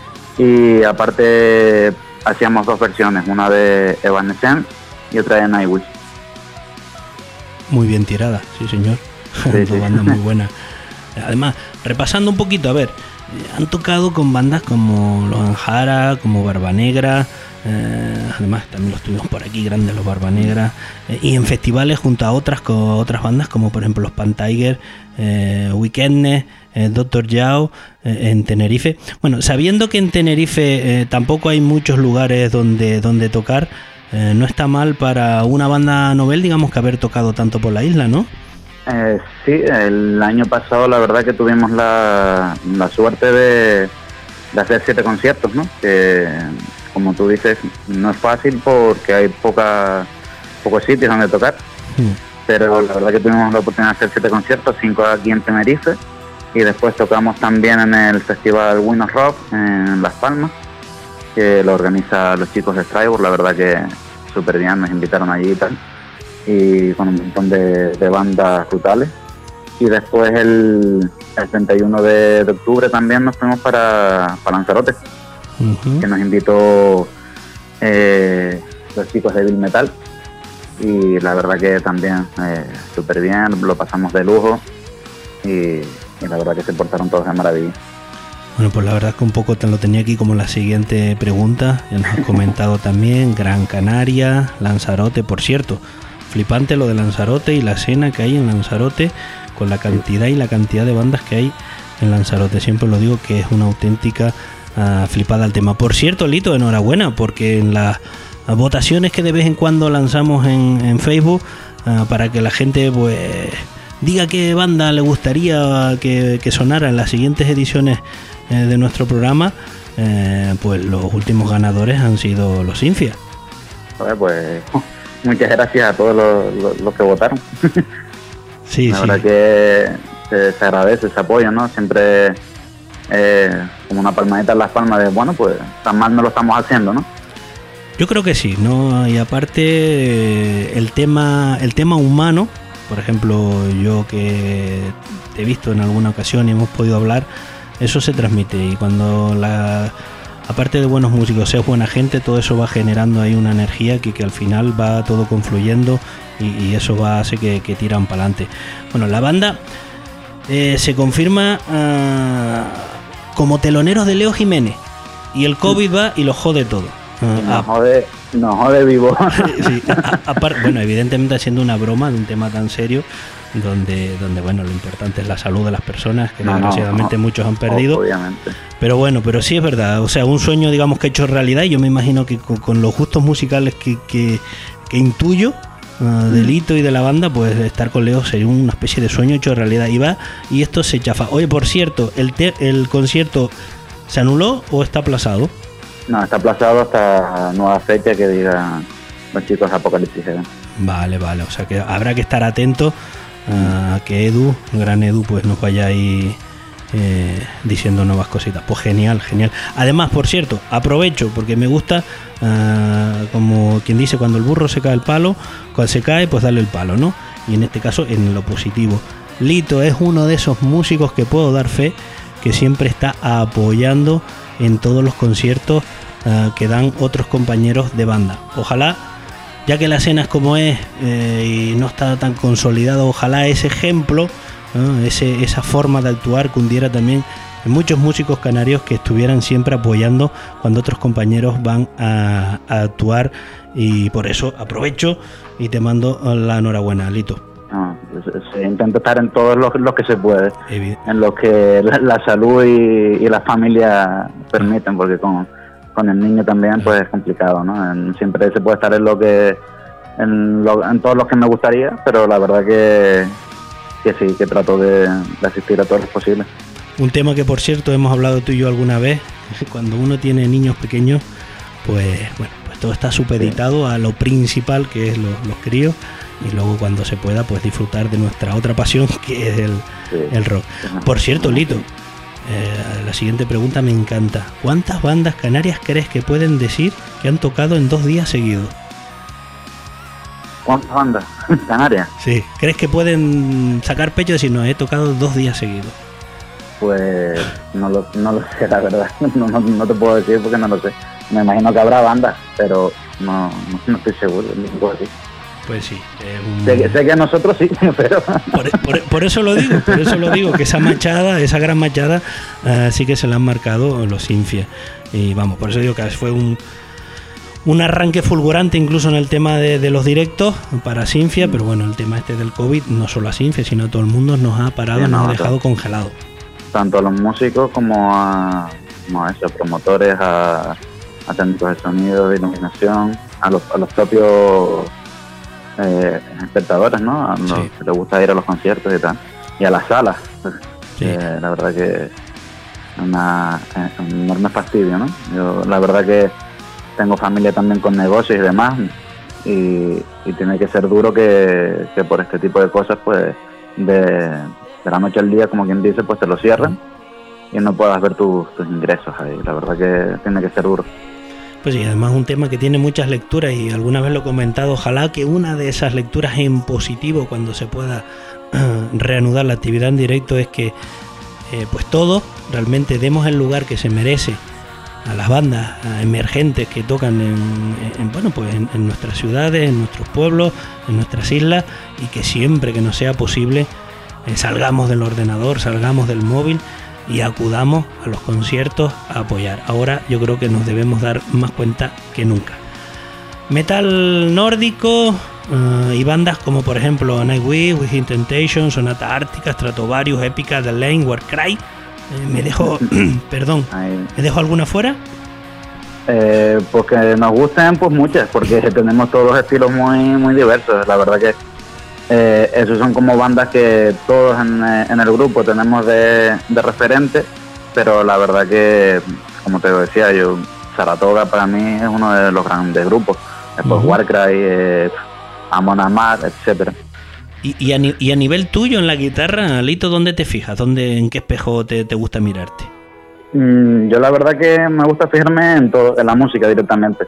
y aparte hacíamos dos versiones, una de Evanescence y otra de Nightwish. Muy bien tirada, sí señor, sí, una sí. banda muy buena. Además, repasando un poquito, a ver, han tocado con bandas como Los Anjara, como Barba Negra, Eh, además también los tuvimos por aquí, grandes los Barba Negra, eh, y en festivales junto a otras con otras bandas como por ejemplo los Pantiger, eh, Weekendness, eh, Doctor Yao, eh, en Tenerife. Bueno, sabiendo que en Tenerife eh, tampoco hay muchos lugares donde, donde tocar, eh, no está mal para una banda novel, digamos, que haber tocado tanto por la isla, ¿no? Eh, sí, el año pasado la verdad que tuvimos la, la suerte de, de hacer siete conciertos, ¿no? Que, como tú dices, no es fácil porque hay poca, pocos sitios donde tocar, Mm. pero la verdad que tuvimos la oportunidad de hacer siete conciertos, cinco aquí en Tenerife, y después tocamos también en el festival Winos Rock en Las Palmas, que lo organiza los chicos de Stribor, la verdad que súper bien, nos invitaron allí y tal, y con un montón de, de bandas brutales. Y después el, el treinta y uno de, de octubre también nos fuimos para, para Lanzarote, Uh-huh. que nos invitó eh, los chicos de Bill Metal, y la verdad que también eh, súper bien, lo pasamos de lujo, y, y la verdad que se portaron todos de maravilla. Bueno, pues la verdad es que un poco te lo tenía aquí como la siguiente pregunta. Ya nos has comentado también Gran Canaria, Lanzarote, por cierto, flipante lo de Lanzarote y la escena que hay en Lanzarote, con la cantidad y la cantidad de bandas que hay en Lanzarote. Siempre lo digo que es una auténtica uh, flipada el tema. Por cierto, Lito, enhorabuena, porque en las votaciones que de vez en cuando lanzamos en, en Facebook, uh, para que la gente pues diga qué banda le gustaría que, que sonara en las siguientes ediciones eh, de nuestro programa, eh, pues los últimos ganadores han sido los Sinfia. Joder, pues muchas gracias a todos los, los, los que votaron. Sí, la sí. verdad que se, se agradece ese apoyo, ¿no? Siempre eh, como una palmadita en las palmas de, bueno, pues tan mal no lo estamos haciendo, ¿no? Yo creo que sí, ¿no? Y aparte eh, el tema, el tema humano, por ejemplo, yo que te he visto en alguna ocasión y hemos podido hablar, eso se transmite, y cuando la aparte de buenos músicos, seas buena gente, todo eso va generando ahí una energía que, que al final va todo confluyendo, y, y eso va a hacer que, que tiran para adelante. Bueno, la banda eh, se confirma uh, como teloneros de Leo Jiménez, y el COVID va y lo jode todo. Uh, nos, jode, nos jode vivo. Sí, a, a, a, bueno, evidentemente haciendo una broma de un tema tan serio, donde donde bueno, lo importante es la salud de las personas, que no, desgraciadamente no, muchos han perdido, obviamente. Pero bueno, pero sí es verdad, o sea, un sueño, digamos, que he hecho realidad, y yo me imagino que con, con los gustos musicales que, que, que intuyo uh, mm. del Lito y de la banda, pues estar con Leo sería una especie de sueño hecho realidad, y va, y esto se chafa. Oye, por cierto, ¿el, te, el concierto se anuló o está aplazado? No, está aplazado hasta nueva fecha que digan los chicos de Apocalipsis Heaven. Vale, vale, o sea que habrá que estar atento a que Edu, gran Edu, pues nos vaya ahí eh, diciendo nuevas cositas. Pues genial, genial. Además, por cierto, aprovecho porque me gusta, uh, como quien dice, cuando el burro se cae el palo, cuando se cae, pues darle el palo, ¿no? Y en este caso, en lo positivo. Lito es uno de esos músicos que puedo dar fe que siempre está apoyando en todos los conciertos uh, que dan otros compañeros de banda. Ojalá, ya que la escena es como es eh, y no está tan consolidado, ojalá ese ejemplo, ¿no? ese, esa forma de actuar cundiera también en muchos músicos canarios, que estuvieran siempre apoyando cuando otros compañeros van a, a actuar. Y por eso aprovecho y te mando la enhorabuena, Lito. No, se intenta estar en todos los, los que se puede, Evident. en los que la, la salud y, y la familia permiten, porque con, con el niño también pues es complicado, ¿no? En, siempre se puede estar en lo que en, lo, en todos los que me gustaría, pero la verdad que, que sí, que trato de, de asistir a todos los posibles. Un tema que, por cierto, hemos hablado tú y yo alguna vez, cuando uno tiene niños pequeños, pues bueno, pues todo está supeditado sí. a lo principal, que es lo, los críos, y luego cuando se pueda, pues disfrutar de nuestra otra pasión, que es el, sí. el rock. Por cierto, Lito, eh, la siguiente pregunta me encanta. ¿Cuántas bandas canarias crees que pueden decir que han tocado en dos días seguidos? ¿Cuántas bandas canarias? Sí, ¿crees que pueden sacar pecho y decir, no, he tocado dos días seguidos? Pues no lo, no lo sé, la verdad. No, no, no te puedo decir porque no lo sé. Me imagino que habrá bandas, pero no, no, no estoy seguro. No puedo decir. Pues sí. Eh, un... sé, sé que a nosotros sí, pero... Por, por, por eso lo digo, por eso lo digo, que esa machada, esa gran machada, uh, sí que se la han marcado los Sinfia. Y vamos, por eso digo que fue un, un arranque fulgurante incluso en el tema de, de los directos para Sinfia, pero bueno, el tema este del COVID, no solo a Sinfia, sino a todo el mundo, nos ha parado, Sí, nos no, ha dejado no. congelados. Tanto a los músicos como a, como a esos promotores, a, a técnicos de sonido, de iluminación, a los, a los propios eh, espectadores, ¿no? A los Sí. que les gusta ir a los conciertos y tal. Y a las salas. Sí. Eh, la verdad que es una, eh, un enorme fastidio, ¿no? Yo la verdad que tengo familia también con negocios y demás, y, y tiene que ser duro que, que por este tipo de cosas, pues, de, de la noche al día, como quien dice, pues te lo cierran y no puedas ver tus, tus ingresos ahí. La verdad que tiene que ser duro. Pues sí, además un tema que tiene muchas lecturas y alguna vez lo he comentado, ojalá que una de esas lecturas en positivo cuando se pueda reanudar la actividad en directo es que eh, pues todos realmente demos el lugar que se merece a las bandas a emergentes que tocan en, en bueno pues en, en nuestras ciudades, en nuestros pueblos, en nuestras islas, y que siempre que nos sea posible eh, salgamos del ordenador, salgamos del móvil y acudamos a los conciertos a apoyar. Ahora yo creo que nos debemos dar más cuenta que nunca. Metal nórdico uh, y bandas como por ejemplo Nightwish, Within Temptation, Sonata Ártica, Stratovarius, Epica, The Lane, Warcry. Eh, me dejo, perdón, Ahí. ¿me dejo alguna fuera? Eh, pues que nos gusten, pues muchas, porque tenemos todos estilos muy muy diversos. La verdad que eh, esos son como bandas que todos en, eh, en el grupo tenemos de, de referente, pero la verdad que, como te decía yo, Saratoga para mí es uno de los grandes grupos. Después Ujú. Warcry, eh, Amon Amarth, etcétera. Y, y, a, ni- y a nivel tuyo en la guitarra, Lito, ¿dónde te fijas? ¿Dónde, ¿En qué espejo te, te gusta mirarte? Mm, yo la verdad que me gusta fijarme en todo, en la música directamente.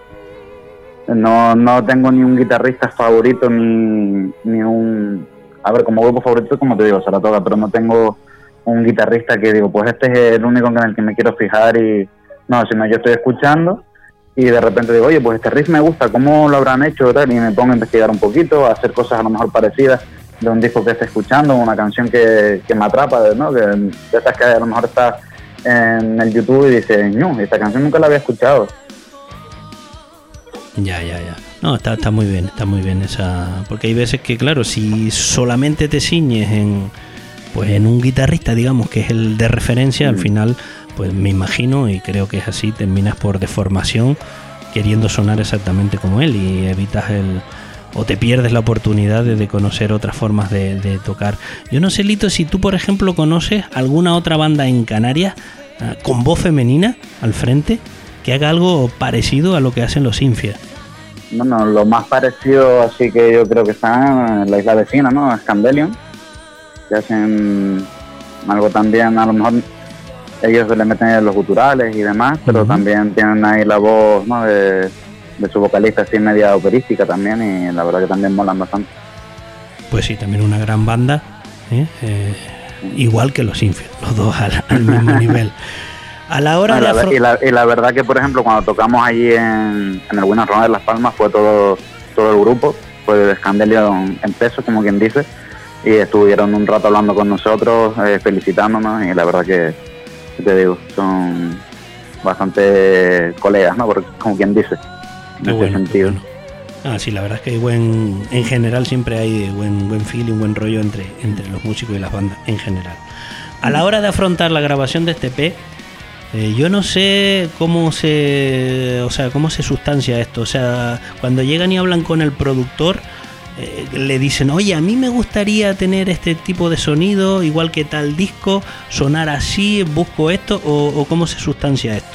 No, no tengo ni un guitarrista favorito ni, ni un, a ver, como grupo favorito, como te digo, Saratoga, pero no tengo un guitarrista que digo, pues este es el único en el que me quiero fijar, y no, sino yo estoy escuchando y de repente digo, oye, pues este riff me gusta, ¿cómo lo habrán hecho? Tal, y me pongo a investigar un poquito, a hacer cosas a lo mejor parecidas de un disco que esté escuchando, una canción que, que me atrapa, ¿no? Que, de esas que a lo mejor está en el YouTube y dice, no, esta canción nunca la había escuchado. Ya, ya, ya. No, está, está muy bien, está muy bien esa. Porque hay veces que, claro, si solamente te ciñes en, pues en un guitarrista, digamos, que es el de referencia, al final, pues me imagino, y creo que es así, terminas por deformación queriendo sonar exactamente como él y evitas el. O te pierdes la oportunidad de, de conocer otras formas de, de tocar. Yo no sé, Lito, si tú, por ejemplo, conoces alguna otra banda en Canarias eh, con voz femenina al frente que haga algo parecido a lo que hacen los Sinfia. Bueno, lo más parecido así que yo creo que está en la isla vecina, ¿no? Scandelion, que hacen algo también, a lo mejor ellos se le meten los guturales y demás, pero Ujú. también tienen ahí la voz, ¿no? de, de su vocalista así media operística también, y la verdad que también molan bastante. Pues sí, también una gran banda, ¿eh? Eh, igual que los Sinfia, los dos al, al mismo nivel. A la hora No, de la ver- afro- y, la, y la verdad que, por ejemplo, cuando tocamos allí en, en el Buenas Rodas de Las Palmas, fue todo todo el grupo, fue de Scandelion en peso, como quien dice, y estuvieron un rato hablando con nosotros, eh, felicitándonos, y la verdad que, ¿qué te digo? Son bastante colegas, ¿no? Porque, como quien dice, en Qué ese bueno, qué sentido. bueno. Ah, sí, la verdad es que hay buen, en general siempre hay buen, buen feeling, buen rollo entre, entre los músicos y las bandas en general. A la hora de afrontar la grabación de este E P, eh, yo no sé cómo se, o sea, cómo se sustancia esto. O sea, cuando llegan y hablan con el productor, eh, le dicen, oye, a mí me gustaría tener este tipo de sonido, igual que tal disco, sonar así, busco esto, o, o cómo se sustancia esto.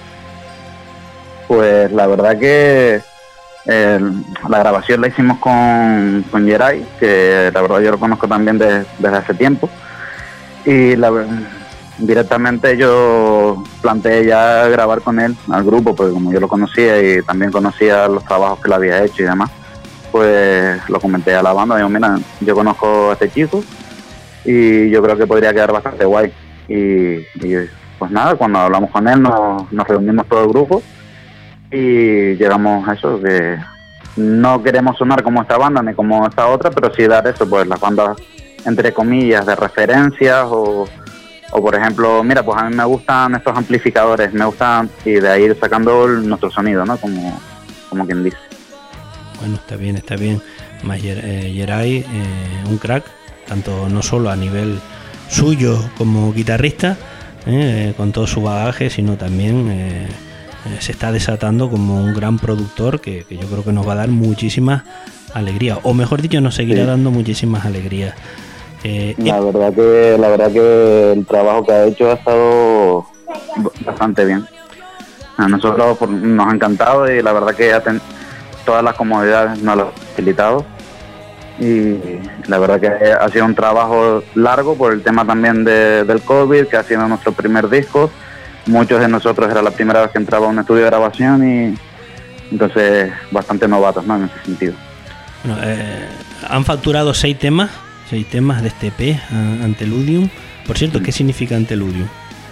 Pues la verdad que eh, la grabación la hicimos con, con Geray, que la verdad yo lo conozco también de- desde hace tiempo, y la, ver- directamente yo planteé ya grabar con él al grupo, porque como yo lo conocía y también conocía los trabajos que él había hecho y demás, pues lo comenté a la banda, digo, mira, yo conozco a este chico y yo creo que podría quedar bastante guay. Y, y, pues nada, cuando hablamos con él nos, nos reunimos todo el grupo y llegamos a eso, que no queremos sonar como esta banda ni como esta otra, pero sí dar eso, pues las bandas entre comillas de referencias, o, o por ejemplo, mira, pues a mí me gustan estos amplificadores, me gustan, y de ahí ir sacando el- nuestro sonido, ¿no? Como, como quien dice. Bueno, está bien, está bien. Más eh, Yeray, eh, un crack, tanto no solo a nivel suyo como guitarrista, eh, con todo su bagaje, sino también eh, eh, se está desatando como un gran productor que, que yo creo que nos va a dar muchísimas alegrías, o mejor dicho, nos seguirá sí. dando muchísimas alegrías. Eh, la eh, verdad que la verdad que el trabajo que ha hecho ha estado bastante bien. A nosotros nos ha encantado y la verdad que ha ten, todas las comodidades nos lo han facilitado. Y la verdad que ha sido un trabajo largo por el tema también de, del COVID, que ha sido nuestro primer disco. Muchos de nosotros era la primera vez que entraba a un estudio de grabación y entonces bastante novatos, ¿no? En ese sentido. Bueno, eh, han facturado seis temas, seis temas de este E P, Anteludium. Por cierto, ¿qué significa Anteludium?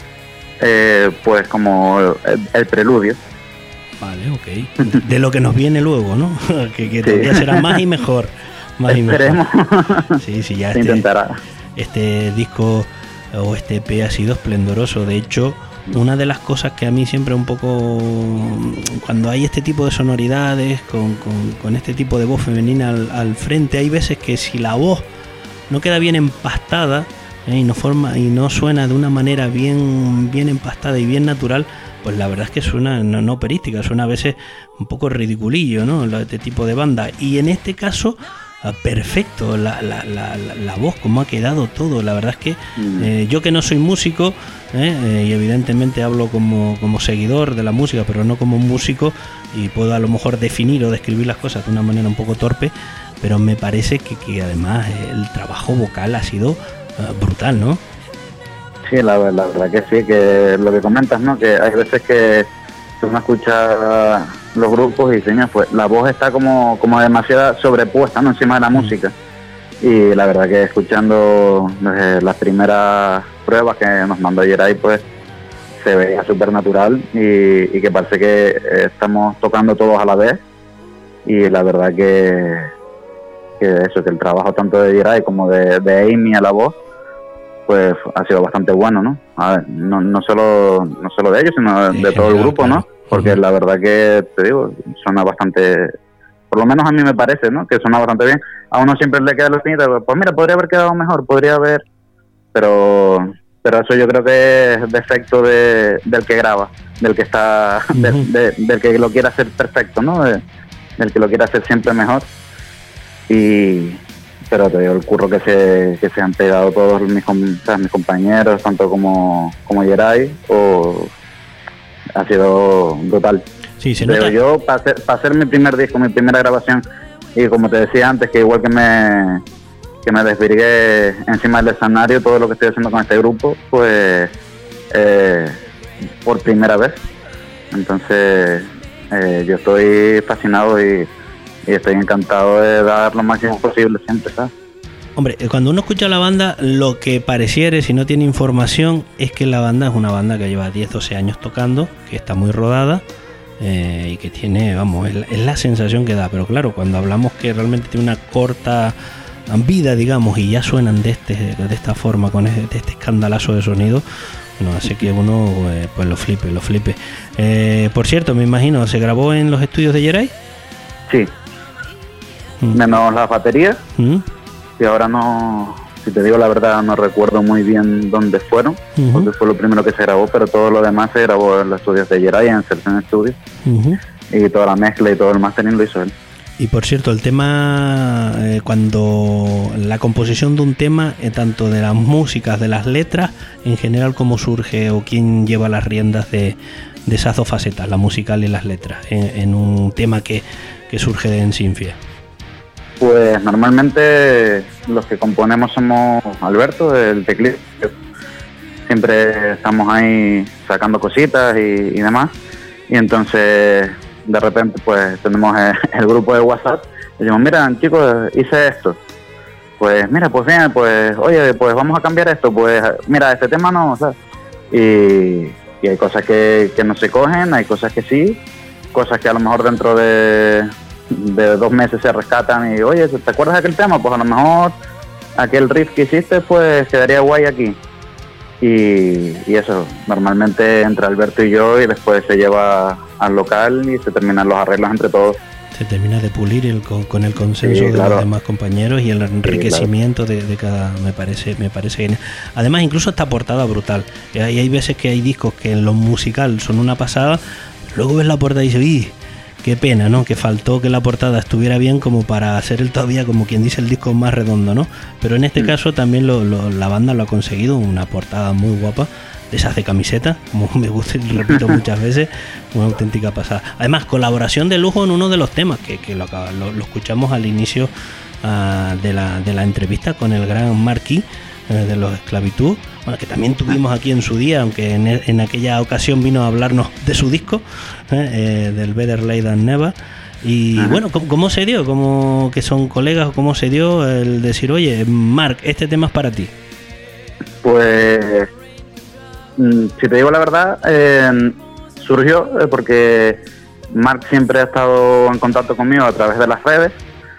Eh, pues como el, el preludio. Vale, ok. De lo que nos viene luego, ¿no? que que todavía sí. será más y mejor. Más Esperemos. Sí, sí, ya Se este, intentará. Este disco o este E P ha sido esplendoroso. De hecho, una de las cosas que a mí siempre un poco, cuando hay este tipo de sonoridades, con, con, con este tipo de voz femenina al, al frente, hay veces que si la voz no queda bien empastada eh, y no forma y no suena de una manera bien, bien empastada y bien natural, pues la verdad es que suena no, no operística, suena a veces un poco ridiculillo, ¿no? Este tipo de banda. Y en este caso, perfecto, la, la, la, la voz, como ha quedado todo. La verdad es que eh, yo que no soy músico eh, eh, y evidentemente hablo como, como seguidor de la música, pero no como músico, y puedo a lo mejor definir o describir las cosas de una manera un poco torpe, pero me parece que, que además el trabajo vocal ha sido uh, brutal, ¿no? Sí, la, la verdad que sí, que lo que comentas, ¿no? Que hay veces que uno escucha los grupos y señor, pues la voz está como, como demasiado sobrepuesta, ¿no? Encima de la música. Y la verdad que escuchando desde las primeras pruebas que nos mandó Yeray, pues se veía súper natural y, y que parece que estamos tocando todos a la vez. Y la verdad que, que eso, que el trabajo tanto de Yeray como de, de Amy a la voz, pues ha sido bastante bueno, ¿no? A ver, no, no solo no solo de ellos, sino de, de todo el grupo, ¿no? Porque la verdad que, te digo, suena bastante, por lo menos a mí me parece, ¿no? Que suena bastante bien. A uno siempre le queda la espinita, pues mira, podría haber quedado mejor, podría haber, pero pero eso yo creo que es defecto de, del que graba, del que está, uh-huh. de, de, del que lo quiere hacer perfecto, ¿no? De, del que lo quiere hacer siempre mejor. Y pero te digo, el curro que se que se han pegado todos mis, o sea, mis compañeros, tanto como, como Yeray, o, ha sido brutal. Sí, se pero nota. Yo, para hacer, para hacer mi primer disco, mi primera grabación, y como te decía antes, que igual que me que me desvirgué encima del escenario, todo lo que estoy haciendo con este grupo, pues eh, por primera vez. Entonces, eh, yo estoy fascinado y y estoy encantado de dar lo máximo posible siempre, ¿sabes? Hombre, cuando uno escucha la banda, lo que pareciere, si no tiene información, es que la banda es una banda que lleva diez, doce años tocando, que está muy rodada eh, y que tiene, vamos, es la, es la sensación que da. Pero claro, cuando hablamos que realmente tiene una corta vida, digamos, y ya suenan de este de esta forma, con este, este escandalazo de sonido, no hace que uno eh, pues lo flipe, lo flipe. Eh, por cierto, me imagino, ¿se grabó en los estudios de Yeray? Sí. Menos las baterías, ¿Mm? Y ahora no, si te digo la verdad, no recuerdo muy bien dónde fueron, uh-huh. porque fue lo primero que se grabó, pero todo lo demás se grabó en los estudios de Yeray, en Certain Studios, uh-huh. y toda la mezcla y todo el mastering lo hizo él. Y por cierto, el tema, eh, cuando la composición de un tema, eh, tanto de las músicas, de las letras, en general, ¿cómo surge o quién lleva las riendas de, de esas dos facetas, la musical y las letras, en, en un tema que, que surge de En Sinfia? Pues normalmente los que componemos somos Alberto, el teclista. Siempre estamos ahí sacando cositas y, y demás. Y entonces de repente pues tenemos el, el grupo de WhatsApp y decimos, mira chicos, hice esto. Pues mira, pues bien, pues oye, pues vamos a cambiar esto. Pues mira, este tema no, ¿sabes? Y, y hay cosas que, que no se cogen, hay cosas que sí, cosas que a lo mejor dentro de... de dos meses se rescatan y oye, ¿te acuerdas de aquel tema? Pues a lo mejor aquel riff que hiciste pues quedaría guay aquí y, y eso, normalmente entre Alberto y yo y después se lleva al local y se terminan los arreglos entre todos. Se termina de pulir el, con, con el consenso Sí, de claro. los demás compañeros y el enriquecimiento de, de cada, me parece, me parece genial. Además, incluso esta portada brutal. Y hay, hay veces que hay discos que en lo musical son una pasada, luego ves la portada y dices, ¡uy! Qué pena, ¿no? Que faltó que la portada estuviera bien como para hacer el todavía, como quien dice, el disco más redondo, ¿no? Pero en este Mm. caso también lo, lo- la banda lo ha conseguido, una portada muy guapa, de esas de camiseta, como me gusta y repito muchas veces, una auténtica pasada. Además, colaboración de lujo en uno de los temas, que, que lo, acaba- lo, lo escuchamos al inicio ah, de, la, de la entrevista con el gran Marquis eh, de los Esclavitud, bueno, que también tuvimos aquí en su día, aunque en, en aquella ocasión vino a hablarnos de su disco, eh, eh, del Better Late Than Never. Y Ajá. bueno, ¿cómo, cómo se dio? ¿Cómo que son colegas? ¿Cómo se dio el decir, oye, Marc, este tema es para ti? Pues, mm, si te digo la verdad, eh, surgió eh, porque Marc siempre ha estado en contacto conmigo a través de las redes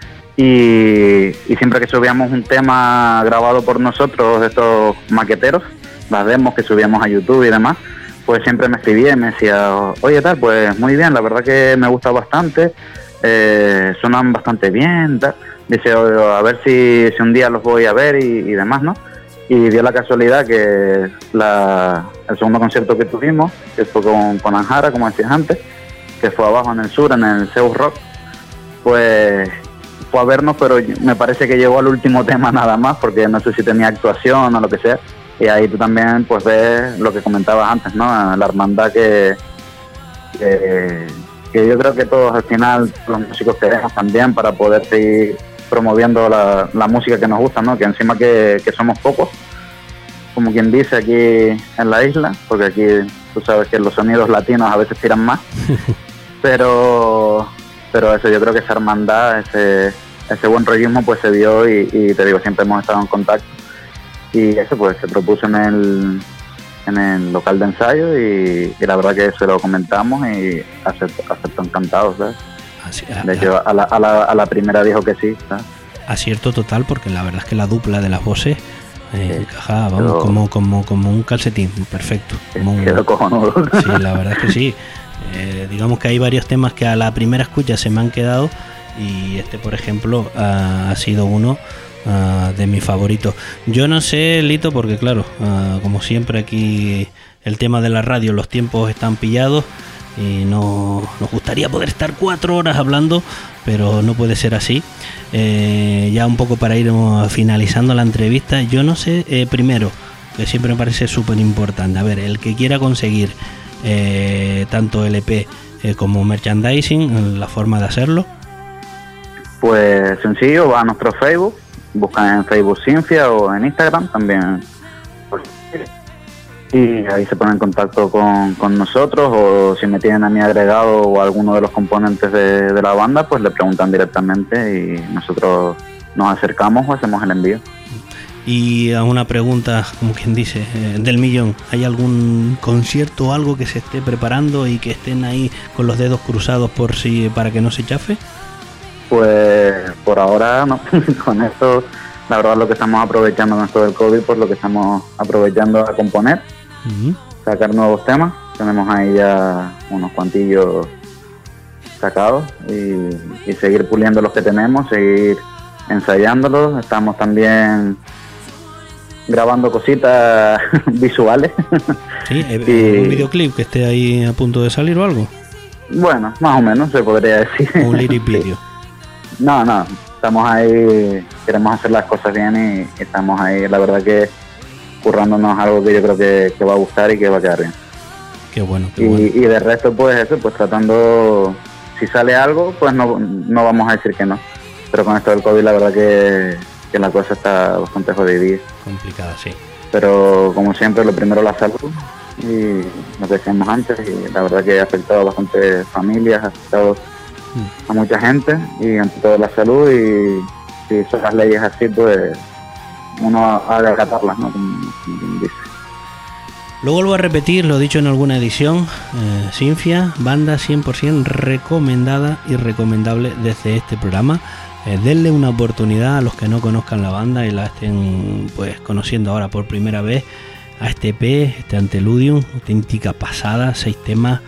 y, y siempre que subíamos un tema grabado por nosotros, de estos maqueteros, las demos que subíamos a YouTube y demás, pues siempre me escribía y me decía, oye tal, pues muy bien, la verdad que me gusta bastante, eh, suenan bastante bien, tal. Dice, a ver si, si un día los voy a ver y, y demás, ¿no? Y dio la casualidad que la, el segundo concierto que tuvimos, que fue con, con Anjara, como decías antes, que fue abajo en el sur, en el Zeus Rock, pues fue a vernos, pero me parece que llegó al último tema nada más, porque no sé si tenía actuación o lo que sea. Y ahí tú también pues ves lo que comentabas antes, ¿no? La hermandad que, que, que yo creo que todos al final, los músicos queremos también para poder seguir promoviendo la, la música que nos gusta, ¿no? Que encima que, que somos pocos, como quien dice aquí en la isla, porque aquí tú sabes que los sonidos latinos a veces tiran más, pero pero eso, yo creo que esa hermandad, ese, ese buen rollismo pues se dio y, y te digo, siempre hemos estado en contacto y eso pues se propuso en el en el local de ensayo y, y la verdad que se lo comentamos y aceptó, aceptó encantado, ¿sabes? Así, De hecho, a la, a, la, a la primera dijo que sí, ¿sabes? acierto total, porque la verdad es que la dupla de las voces eh, Sí, encajaba, vamos, pero- como, como, como un calcetín, perfecto. Como un- Quedó cojonudo. Sí, la verdad es que sí. Eh, digamos que hay varios temas que a la primera escucha se me han quedado y este, por ejemplo, ha, ha sido uno ah, de mis favoritos. Yo no sé, Lito, porque claro, ah, como siempre aquí el tema de la radio, los tiempos están pillados y no nos gustaría poder estar cuatro horas hablando, pero no puede ser así. Eh, ya un poco para ir uh, finalizando la entrevista, yo no sé, eh, primero, que siempre me parece súper importante, a ver, el que quiera conseguir eh, tanto L P eh, como merchandising, la forma de hacerlo. Pues sencillo, va a nuestro Facebook, buscan en Facebook Sinfia o en Instagram también. Y ahí se ponen en contacto con, con nosotros o si me tienen a mí agregado o a alguno de los componentes de, de la banda, pues le preguntan directamente y nosotros nos acercamos o hacemos el envío. Y a una pregunta, como quien dice, eh, del millón, ¿hay algún concierto o algo que se esté preparando y que estén ahí con los dedos cruzados por si para que no se chafe? Pues por ahora no, con esto la verdad lo que estamos aprovechando con esto del COVID, pues lo que estamos aprovechando a componer, Uh-huh. sacar nuevos temas, tenemos ahí ya unos cuantillos sacados y, y seguir puliendo los que tenemos, seguir ensayándolos, estamos también grabando cositas visuales. Sí, eh, Y- un videoclip que esté ahí a punto de salir o algo. Bueno, más o menos se podría decir. O un lyric video. No, no, estamos ahí, queremos hacer las cosas bien y, y estamos ahí, la verdad que currándonos algo que yo creo que, que va a gustar y que va a quedar bien. Qué bueno, qué Y, bueno. y de resto pues eso, pues tratando, si sale algo, pues no, no vamos a decir que no. Pero con esto del COVID la verdad que, que la cosa está bastante jodida. Complicada, sí. Pero como siempre lo primero la salud y lo que decíamos antes, y la verdad que ha afectado a bastantes familias, ha afectado a mucha gente y ante todo la salud y si son las leyes así pues uno ha de acatarlas, ¿no? Como, como quien dice. Lo vuelvo a repetir, lo he dicho en alguna edición, eh, Sinfia, banda cien por ciento recomendada y recomendable desde este programa. Eh, denle una oportunidad a los que no conozcan la banda y la estén pues conociendo ahora por primera vez a este E P, este Anteludium, auténtica pasada, seis temas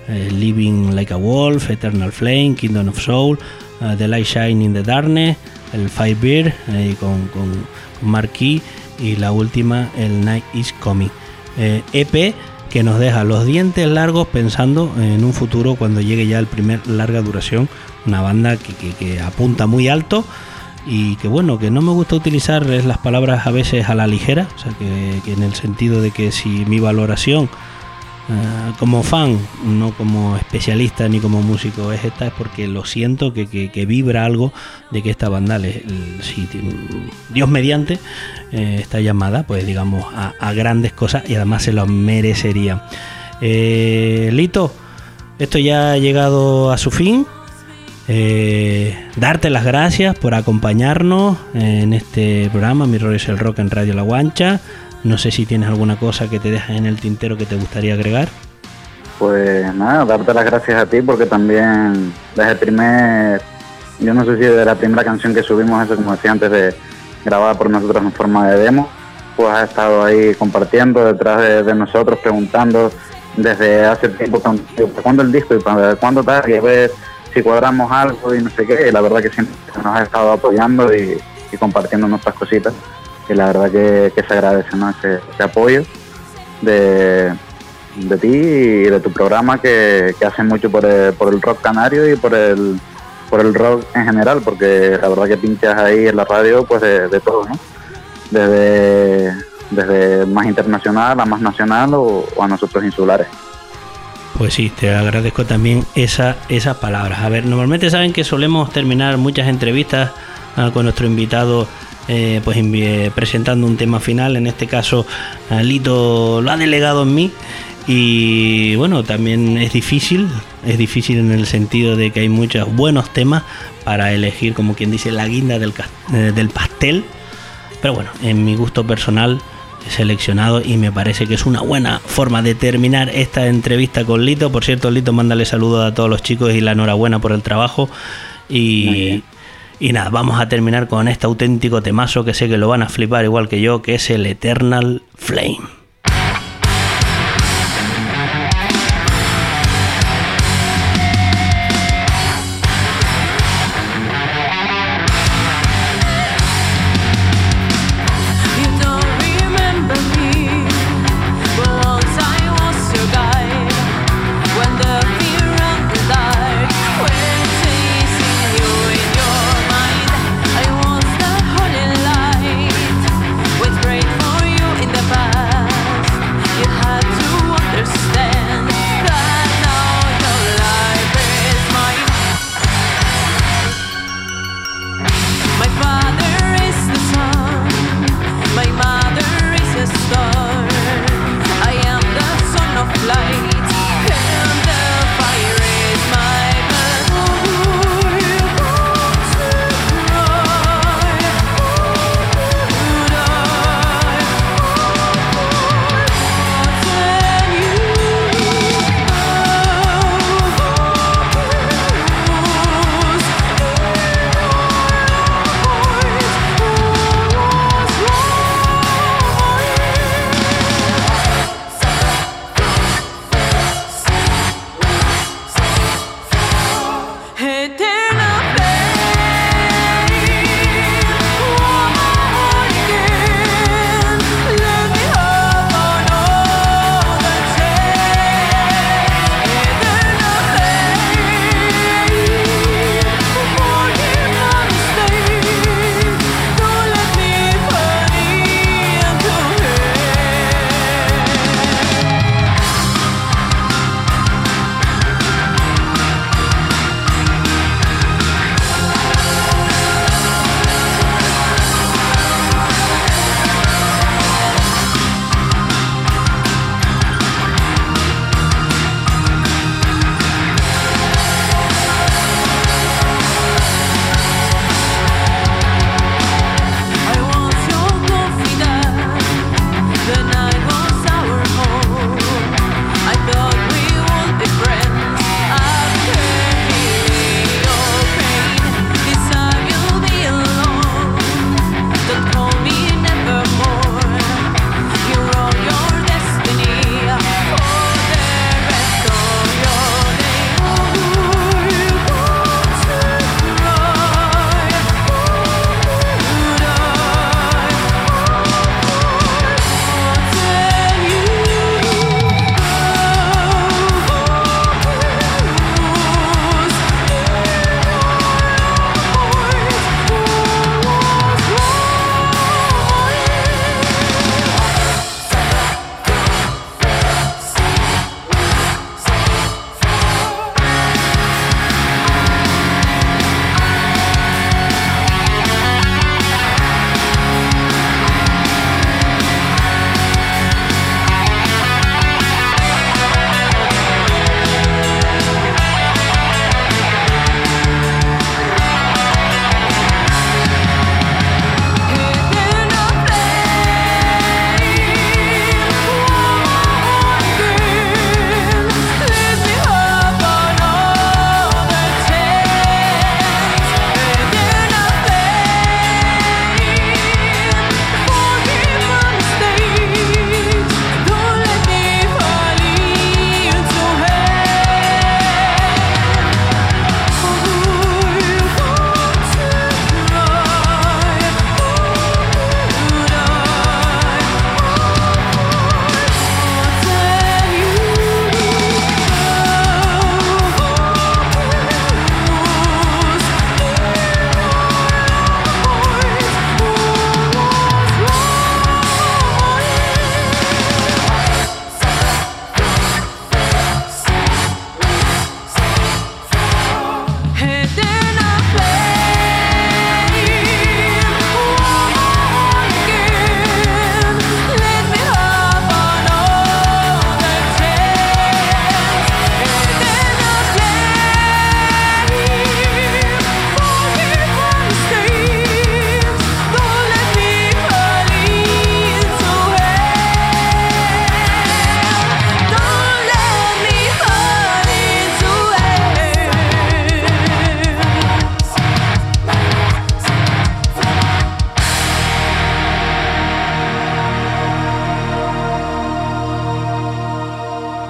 eh, Living Like a Wolf, Eternal Flame, Kingdom of Soul, uh, The Light Shine in the Darkness, el Firebeard eh, con, con, con Marquis y la última, el Night is Coming. Eh, E P que nos deja los dientes largos pensando en un futuro cuando llegue ya el primer larga duración, una banda que, que, que apunta muy alto y que bueno, que no me gusta utilizar las palabras a veces a la ligera, o sea que, que en el sentido de que si mi valoración uh, como fan, no como especialista ni como músico es esta, es porque lo siento que, que, que vibra algo de que esta banda, le, le, si Dios mediante, eh, está llamada pues digamos a, a grandes cosas y además se lo merecería. eh, Lito, esto ya ha llegado a su fin. Eh, darte las gracias por acompañarnos en este programa Mi Rollo es el Rock en Radio La Guancha. No sé si tienes alguna cosa que te dejas en el tintero que te gustaría agregar. Pues nada, darte las gracias a ti porque también desde el primer, yo no sé si de la primera canción que subimos, eso como decía antes, de grabada por nosotros en forma de demo, pues has estado ahí compartiendo detrás de, de nosotros, preguntando desde hace tiempo ¿para cuándo el disco y para cuándo tal? Y a ver si cuadramos algo y no sé qué, y la verdad que siempre nos has estado apoyando y, y compartiendo nuestras cositas, y la verdad que, que se agradece, ¿no? ese, ese apoyo de, de ti y de tu programa que, que hacen mucho por el, por el rock canario y por el por el rock en general, porque la verdad que pinchas ahí en la radio pues de, de todo, ¿no? Desde, desde más internacional a más nacional o, o a nosotros insulares. Pues sí, te agradezco también esa, esas palabras. A ver, normalmente saben que solemos terminar muchas entrevistas uh, con nuestro invitado eh, pues envi- presentando un tema final. En este caso, uh, Lito lo ha delegado en mí. Y bueno, también es difícil, es difícil en el sentido de que hay muchos buenos temas para elegir, como quien dice, la guinda del, ca- eh, del pastel. Pero bueno, en mi gusto personal seleccionado y me parece que es una buena forma de terminar esta entrevista con Lito. Por cierto, Lito, mándale saludos a todos los chicos y la enhorabuena por el trabajo y, y nada, vamos a terminar con este auténtico temazo que sé que lo van a flipar igual que yo, que es el Eternal Flame. Wait for you in the past.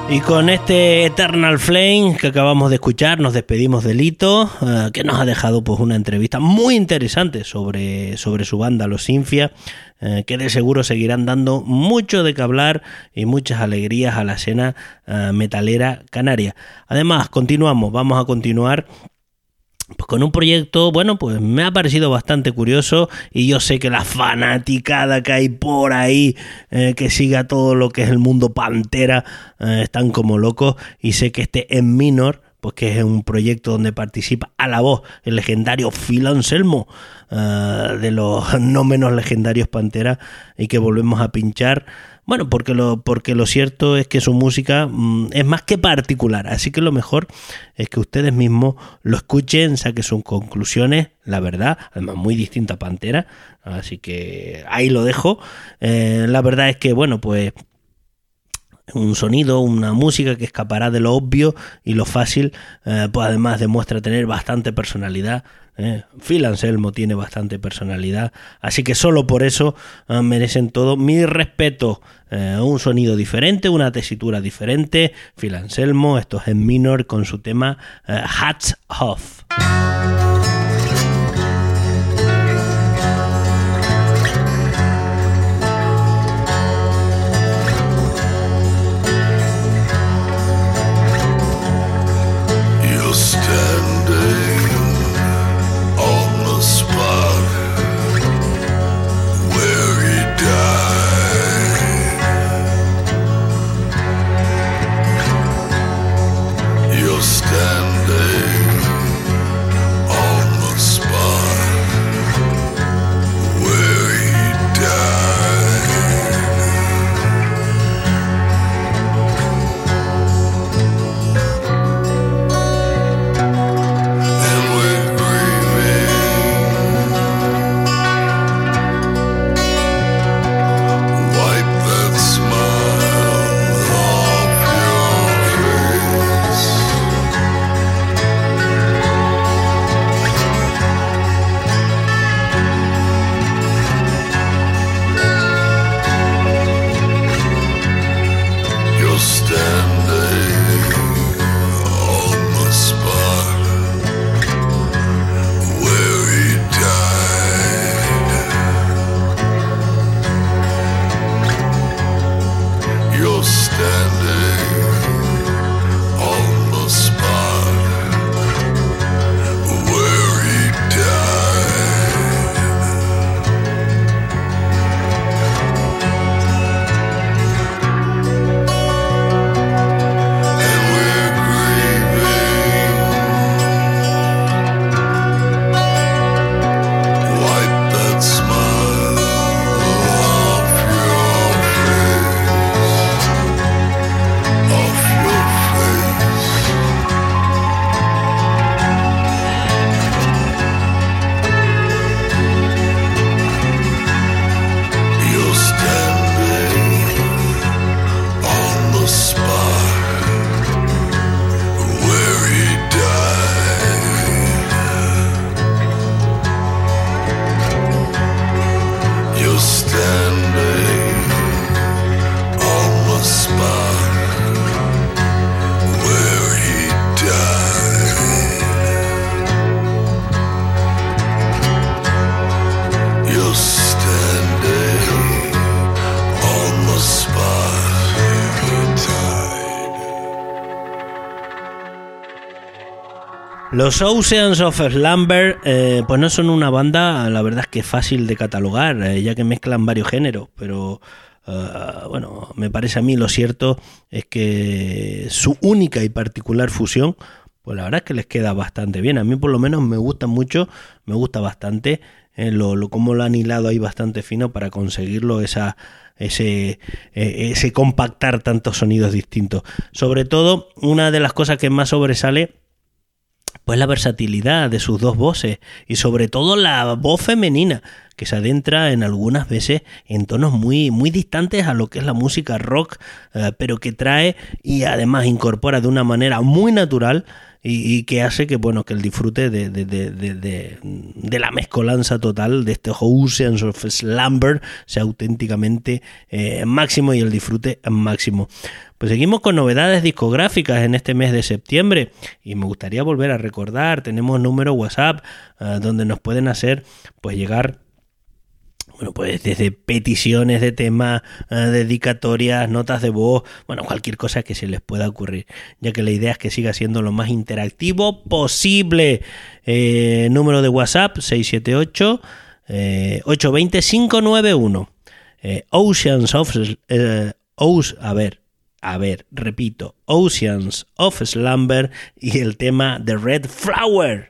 Y con este Eternal Flame que acabamos de escuchar nos despedimos de Lito, eh, que nos ha dejado pues una entrevista muy interesante sobre, sobre su banda Los Sinfia, eh, que de seguro seguirán dando mucho de qué hablar y muchas alegrías a la escena eh, metalera canaria. Además, continuamos, vamos a continuar pues con un proyecto, bueno, pues me ha parecido bastante curioso, y yo sé que la fanaticada que hay por ahí, eh, que siga todo lo que es el mundo Pantera, eh, están como locos, y sé que este En Minor, pues que es un proyecto donde participa a la voz el legendario Phil Anselmo, uh, de los no menos legendarios Pantera, y que volvemos a pinchar. Bueno, porque lo, porque lo cierto es que su música mmm, es más que particular, así que lo mejor es que ustedes mismos lo escuchen, saquen sus conclusiones, la verdad, además muy distinta a Pantera, así que ahí lo dejo. Eh, la verdad es que, bueno, pues un sonido, una música que escapará de lo obvio y lo fácil, eh, pues además demuestra tener bastante personalidad. Eh. Phil Anselmo tiene bastante personalidad, así que solo por eso eh, merecen todo mi respeto. Eh, un sonido diferente, una tesitura diferente. Phil Anselmo, esto es En Minor con su tema eh, Hats Off. Los Oceans of Slumber eh, pues no son una banda, la verdad es que fácil de catalogar, eh, ya que mezclan varios géneros, pero uh, bueno, me parece a mí lo cierto es que su única y particular fusión, pues la verdad es que les queda bastante bien. A mí por lo menos me gusta mucho, me gusta bastante eh, lo, lo cómo lo han hilado ahí bastante fino para conseguirlo, esa ese eh, ese compactar tantos sonidos distintos. Sobre todo, una de las cosas que más sobresale pues la versatilidad de sus dos voces, y sobre todo la voz femenina, que se adentra en algunas veces en tonos muy, muy distantes a lo que es la música rock, eh, pero que trae y además incorpora de una manera muy natural y, y que hace que, bueno, que el disfrute de, de, de, de, de, de la mezcolanza total de este Oceans of Slumber sea auténticamente eh, máximo y el disfrute máximo. Pues seguimos con novedades discográficas en este mes de septiembre y me gustaría volver a recordar, tenemos número WhatsApp uh, donde nos pueden hacer pues llegar, bueno, pues desde peticiones de temas, uh, dedicatorias, notas de voz, bueno, cualquier cosa que se les pueda ocurrir, ya que la idea es que siga siendo lo más interactivo posible. Eh, número de WhatsApp seis siete ocho, ocho dos cero, cinco nueve uno. Eh, Oceans of... Eh, Oceans, a ver, a ver, repito, Oceans of Slumber y el tema The Red Flower.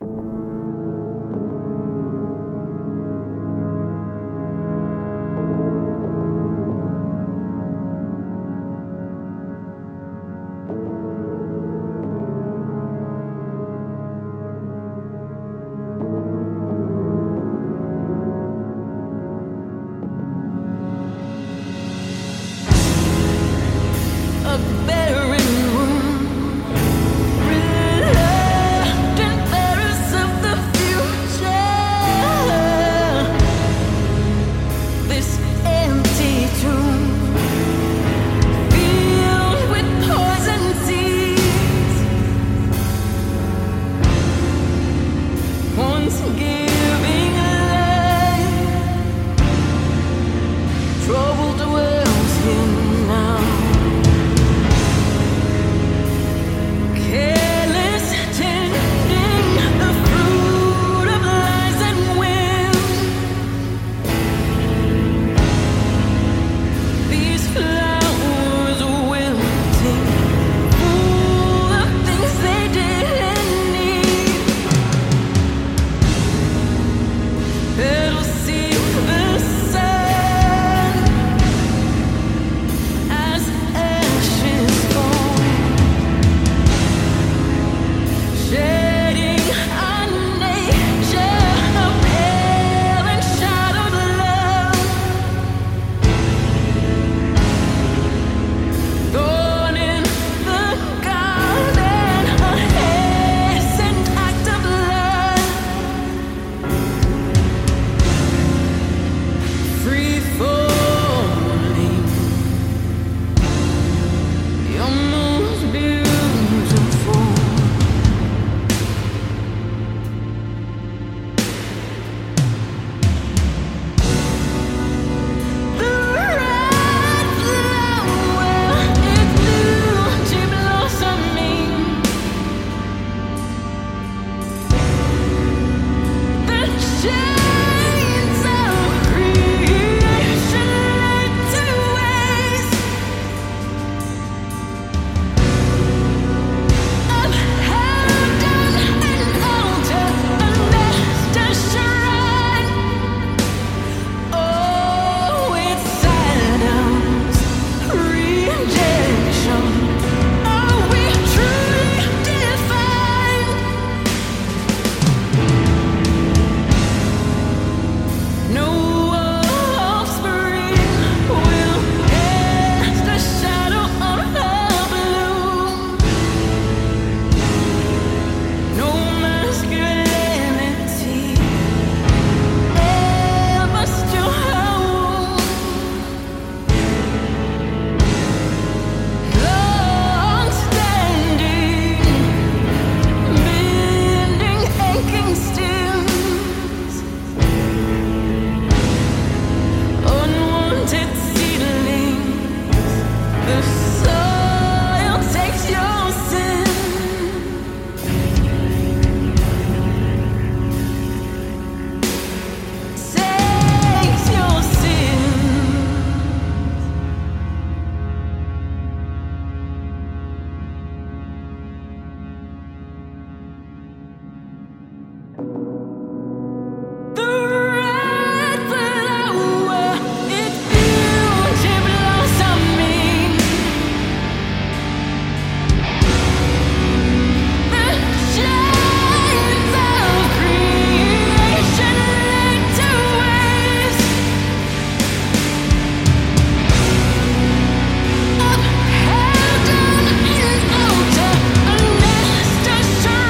Just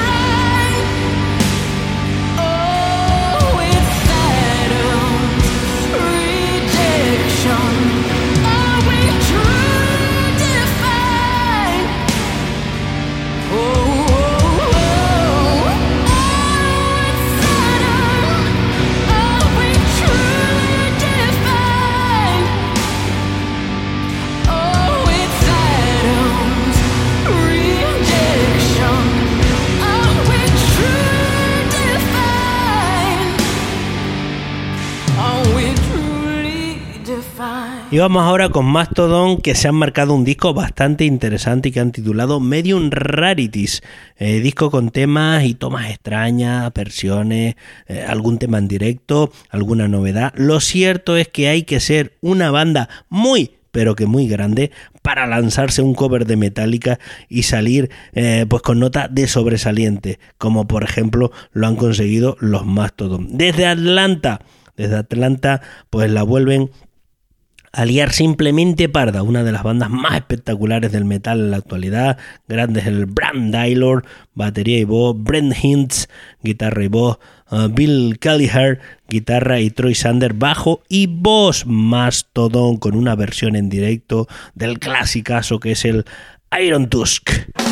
Y vamos ahora con Mastodon, que se han marcado un disco bastante interesante y que han titulado Medium Rarities. Eh, disco con temas y tomas extrañas, versiones, eh, algún tema en directo, alguna novedad. Lo cierto es que hay que ser una banda muy, pero que muy grande para lanzarse un cover de Metallica y salir eh, pues con nota de sobresaliente, como por ejemplo lo han conseguido los Mastodon. Desde Atlanta, desde Atlanta pues la vuelven a liar simplemente parda, una de las bandas más espectaculares del metal en la actualidad. Grandes el Bram Taylor, batería y voz, Brent Hintz, guitarra y voz, uh, Bill Kelliher, guitarra y Troy Sander, bajo y voz. Mastodon con una versión en directo del clasicazo que es el Iron Tusk.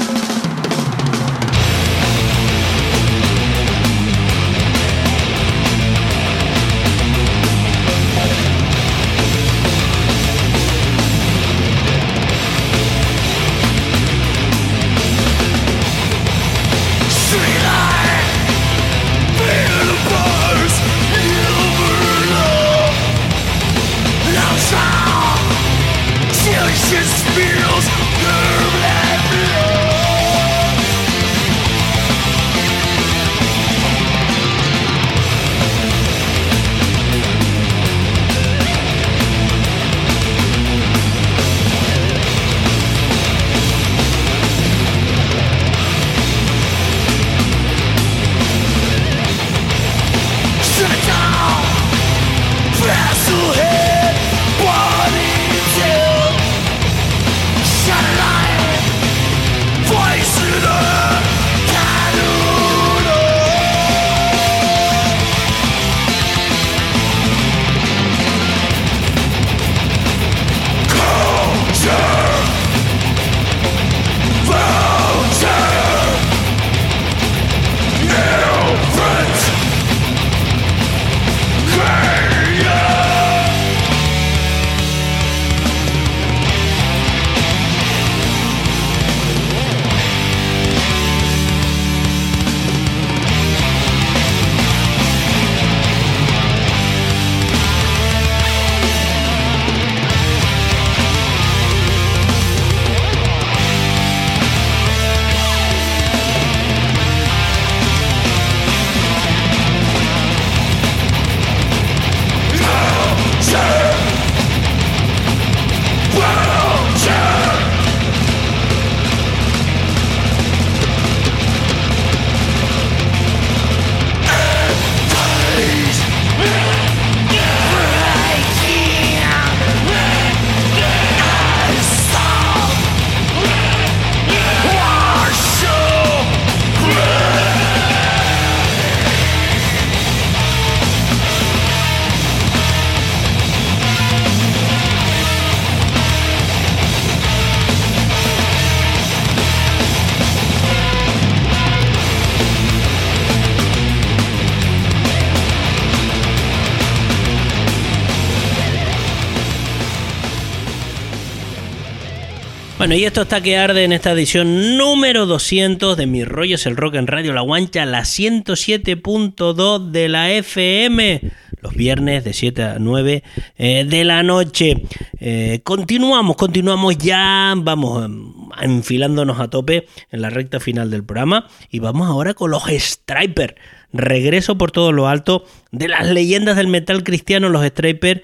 Bueno, y esto está que arde en esta edición número doscientos de Mi Rollo es el Rock en Radio La Guancha, la ciento siete punto dos de la F M, los viernes de siete a nueve eh, de la noche. Eh, continuamos, continuamos ya, vamos um, enfilándonos a tope en la recta final del programa y vamos ahora con los Stryper. Regreso por todo lo alto de las leyendas del metal cristiano, los Stryper,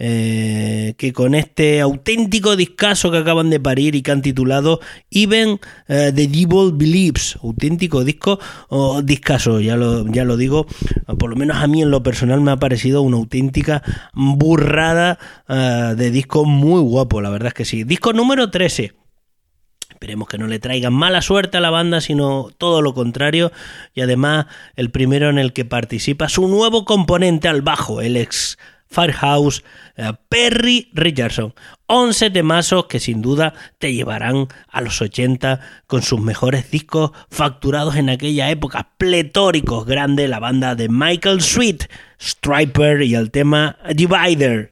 eh, que con este auténtico discazo que acaban de parir y que han titulado Even uh, the Devil Believes, auténtico disco o discazo, ya lo, ya lo digo, por lo menos a mí en lo personal me ha parecido una auténtica burrada uh, de disco muy guapo, la verdad es que sí. Disco número trece. Esperemos que no le traigan mala suerte a la banda, sino todo lo contrario. Y además, el primero en el que participa su nuevo componente al bajo, el ex Firehouse, eh, Perry Richardson. once temazos que sin duda te llevarán a los ochenta con sus mejores discos facturados en aquella época. Pletóricos, grande la banda de Michael Sweet, Stryper y el tema Divider.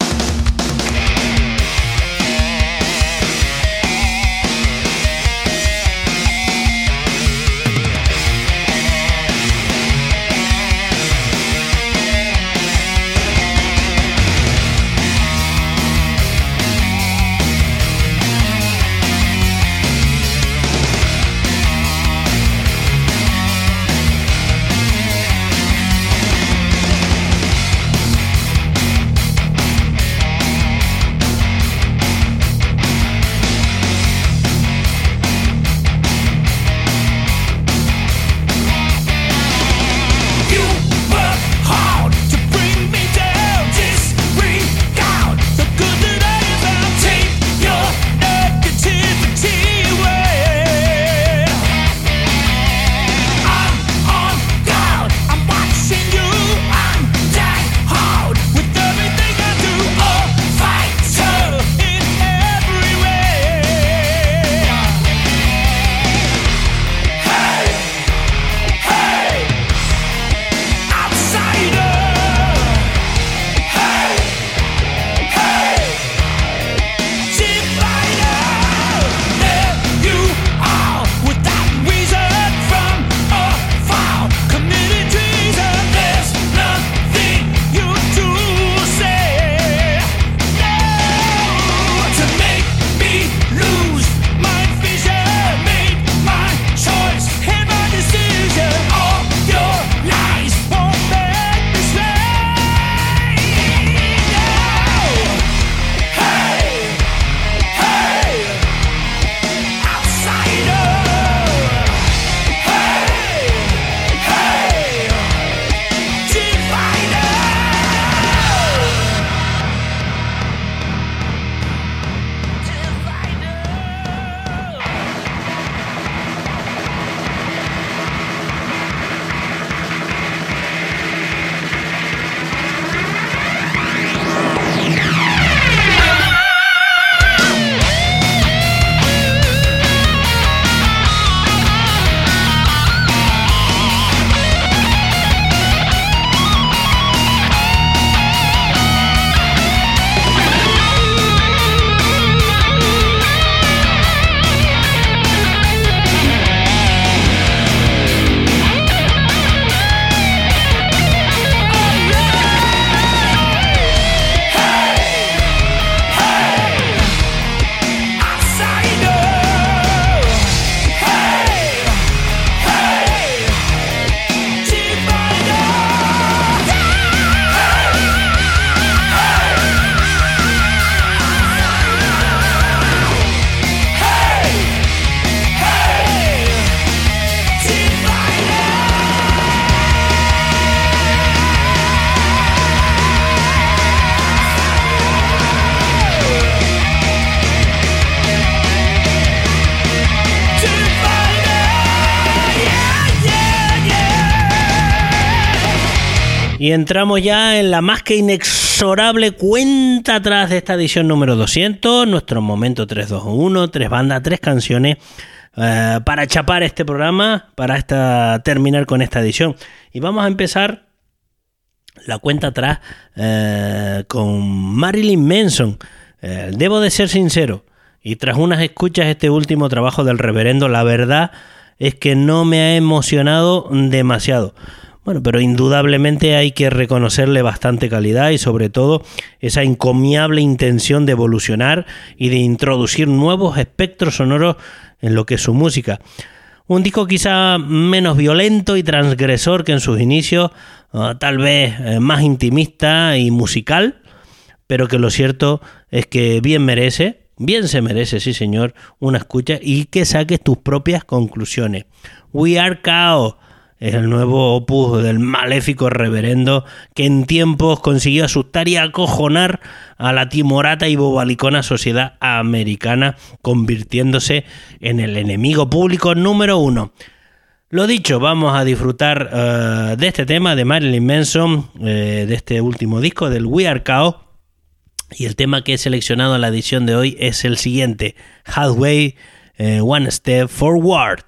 Y entramos ya en la más que inexorable cuenta atrás de esta edición número doscientos, nuestro momento tres dos uno, tres bandas, tres canciones, eh, para chapar este programa, para esta, terminar con esta edición. Y vamos a empezar la cuenta atrás eh, con Marilyn Manson. Eh, debo de ser sincero, y tras unas escuchas este último trabajo del reverendo, la verdad es que no me ha emocionado demasiado. Bueno, pero indudablemente hay que reconocerle bastante calidad y sobre todo esa encomiable intención de evolucionar y de introducir nuevos espectros sonoros en lo que es su música. Un disco quizá menos violento y transgresor que en sus inicios, uh, tal vez eh, más intimista y musical, pero que lo cierto es que bien merece, bien se merece, sí señor, una escucha y que saques tus propias conclusiones. We Are Chaos es el nuevo opus del maléfico reverendo que en tiempos consiguió asustar y acojonar a la timorata y bobalicona sociedad americana, convirtiéndose en el enemigo público número uno. Lo dicho, vamos a disfrutar uh, de este tema de Marilyn Manson, eh, de este último disco del We Are Chaos, y el tema que he seleccionado en la edición de hoy es el siguiente, Halfway, eh, One Step Forward.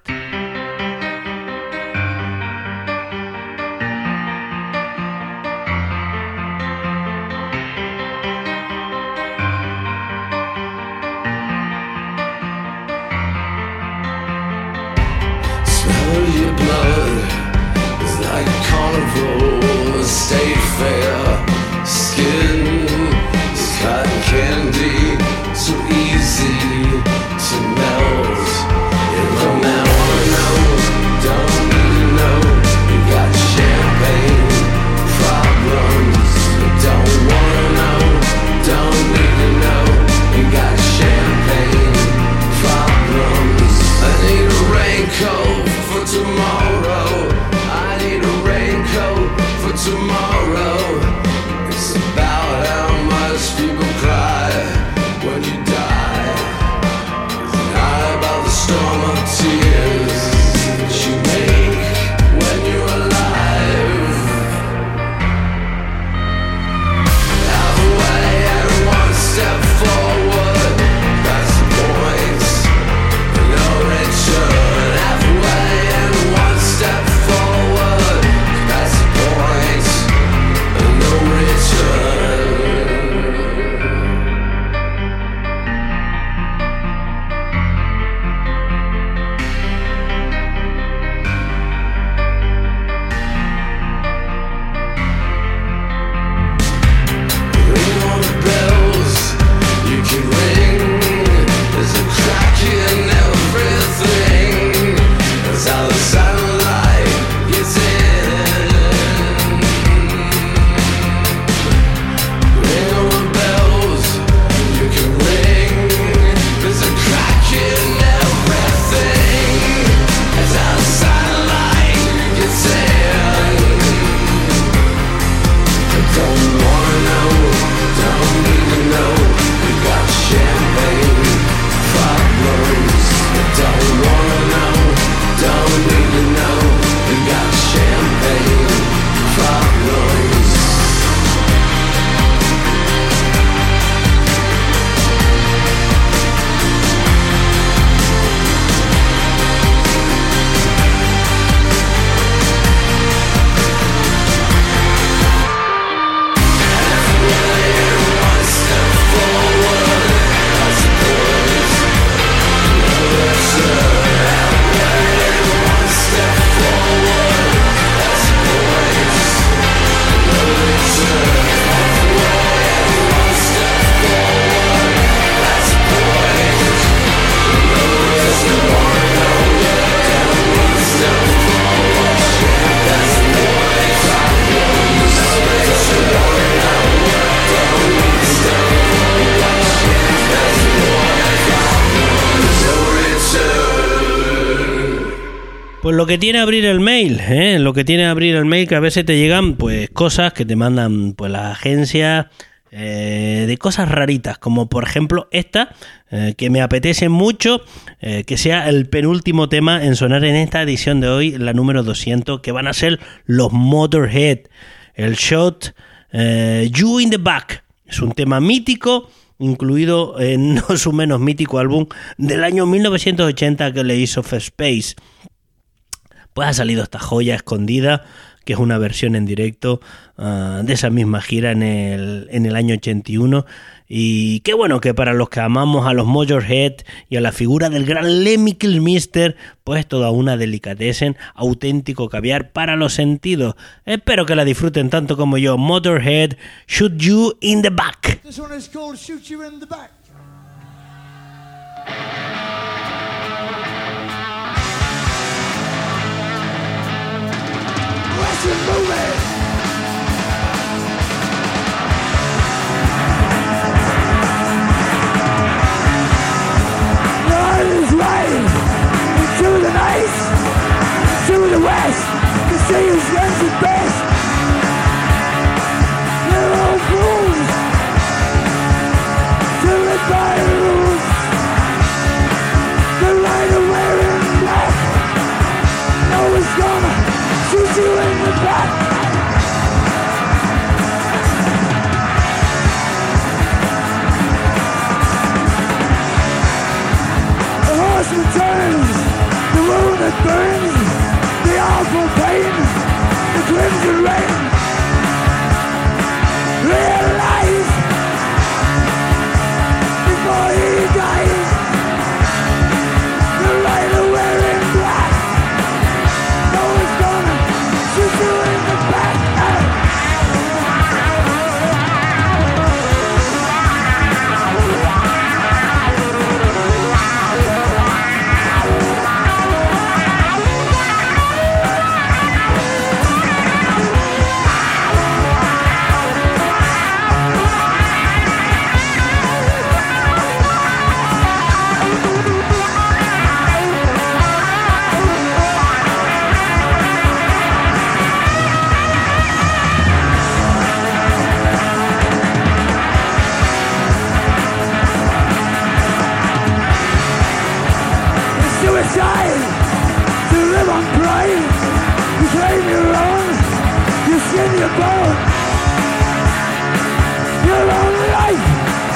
State fair, skin is cotton candy, so easy to melt. If a man wanna know, don't need to know. You got champagne problems. Don't wanna know, don't need to know. You got champagne problems. I need a raincoat for tomorrow. I need a raincoat for tomorrow. It's about how much people cry when you die. It's not about the storm of tears that you make when you're alive. Halfway and one step forward, that's the point, no return. Halfway and one step forward, that's the point, no return. Ring all the bells you can ring. There's a crack in everything. That's how the sunlight gets in. Ring all the bells you can ring. There's a crack in everything. That's how the sunlight gets in. I don't wanna know, don't need to know. We got champagne problems. I don't wanna know, don't need to know. We got champagne problems. One step forward, that's the point, no return. One step forward, that's the point, no return. One step forward, that's the point, no return. One step forward, that's the point, Pues lo que tiene abrir el mail, ¿eh? lo que tiene abrir el mail, que a veces te llegan pues cosas que te mandan pues las agencias eh, de cosas raritas, como por ejemplo esta, eh, que me apetece mucho eh, que sea el penúltimo tema en sonar en esta edición de hoy, la número doscientos, que van a ser los Motorhead. el Shot eh, You in the Back. Es un tema mítico, incluido en no su menos mítico álbum del año mil novecientos ochenta que le hizo First Space. Pues ha salido esta joya escondida, que es una versión en directo uh, de esa misma gira en el, en el año ochenta y uno. Y qué bueno que para los que amamos a los Motorhead y a la figura del gran Lemmy Kilmister, pues toda una delicatessen, auténtico caviar para los sentidos. Espero que la disfruten tanto como yo. Motorhead, Shoot You in the Back. This one is called Shoot You in the Back. Western movie. Into the night, to the west, the sea is runs its best. Little fools, till the fire rules. The rider wearing black, no one's gonna shoot you in the back. The horse returns, the wound that burns, the awful pain, the crimson rain. Realize before he dies, the rider wearing black, no one's gonna shoot you in the back. To live on pride, you claim your own, you skin your bone, your own life,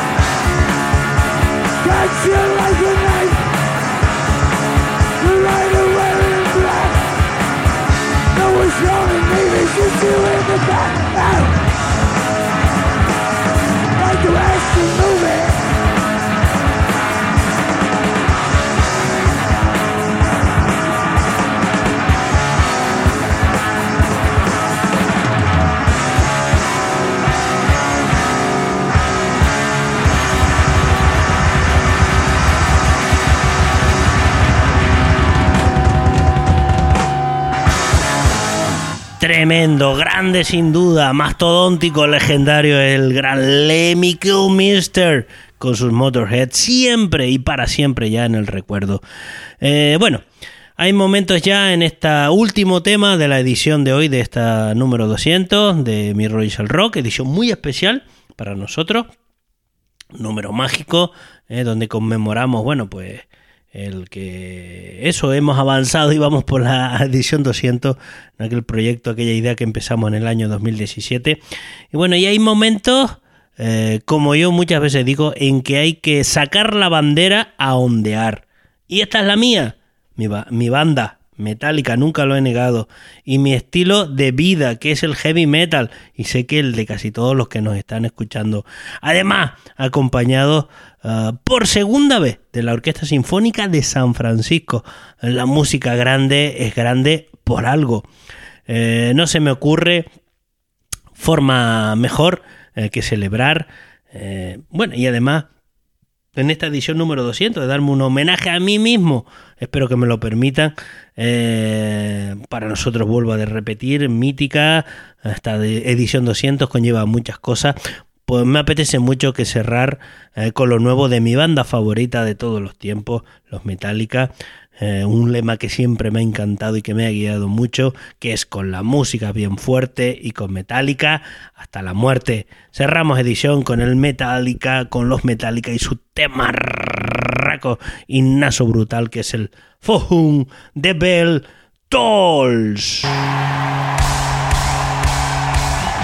cuts you like a knife, the rider wearing black, no one's wrong and maybe shoot you in the back, out, like the Western movie. Tremendo, grande sin duda, mastodóntico, legendario, el gran Lemmy Kilmister con sus Motorhead, siempre y para siempre ya en el recuerdo. Eh, bueno, hay momentos ya en este último tema de la edición de hoy, de esta número doscientos de Mi Rollo es el Rock, edición muy especial para nosotros, número mágico, eh, donde conmemoramos, bueno, pues el que eso, hemos avanzado y vamos por la edición doscientos en aquel proyecto, aquella idea que empezamos en el año dos mil diecisiete. Y bueno, y hay momentos, eh, como yo muchas veces digo, en que hay que sacar la bandera a ondear. Y esta es la mía, mi, ba- mi banda Metallica, nunca lo he negado, y mi estilo de vida, que es el heavy metal, y sé que el de casi todos los que nos están escuchando. Además, acompañado uh, por segunda vez de la Orquesta Sinfónica de San Francisco. La música grande es grande por algo. Eh, no se me ocurre forma mejor eh, que celebrar, eh, bueno, y además en esta edición número doscientos, de darme un homenaje a mí mismo, espero que me lo permitan. Eh, para nosotros, vuelvo a repetir, mítica, esta edición doscientos conlleva muchas cosas, pues me apetece mucho que cerrar eh, con lo nuevo de mi banda favorita de todos los tiempos, los Metallica. Eh, un lema que siempre me ha encantado y que me ha guiado mucho, que es con la música bien fuerte y con Metallica hasta la muerte. Cerramos edición con el Metallica, con los Metallica y su tema raco innaso brutal, que es el Fohum de Bell Tolls.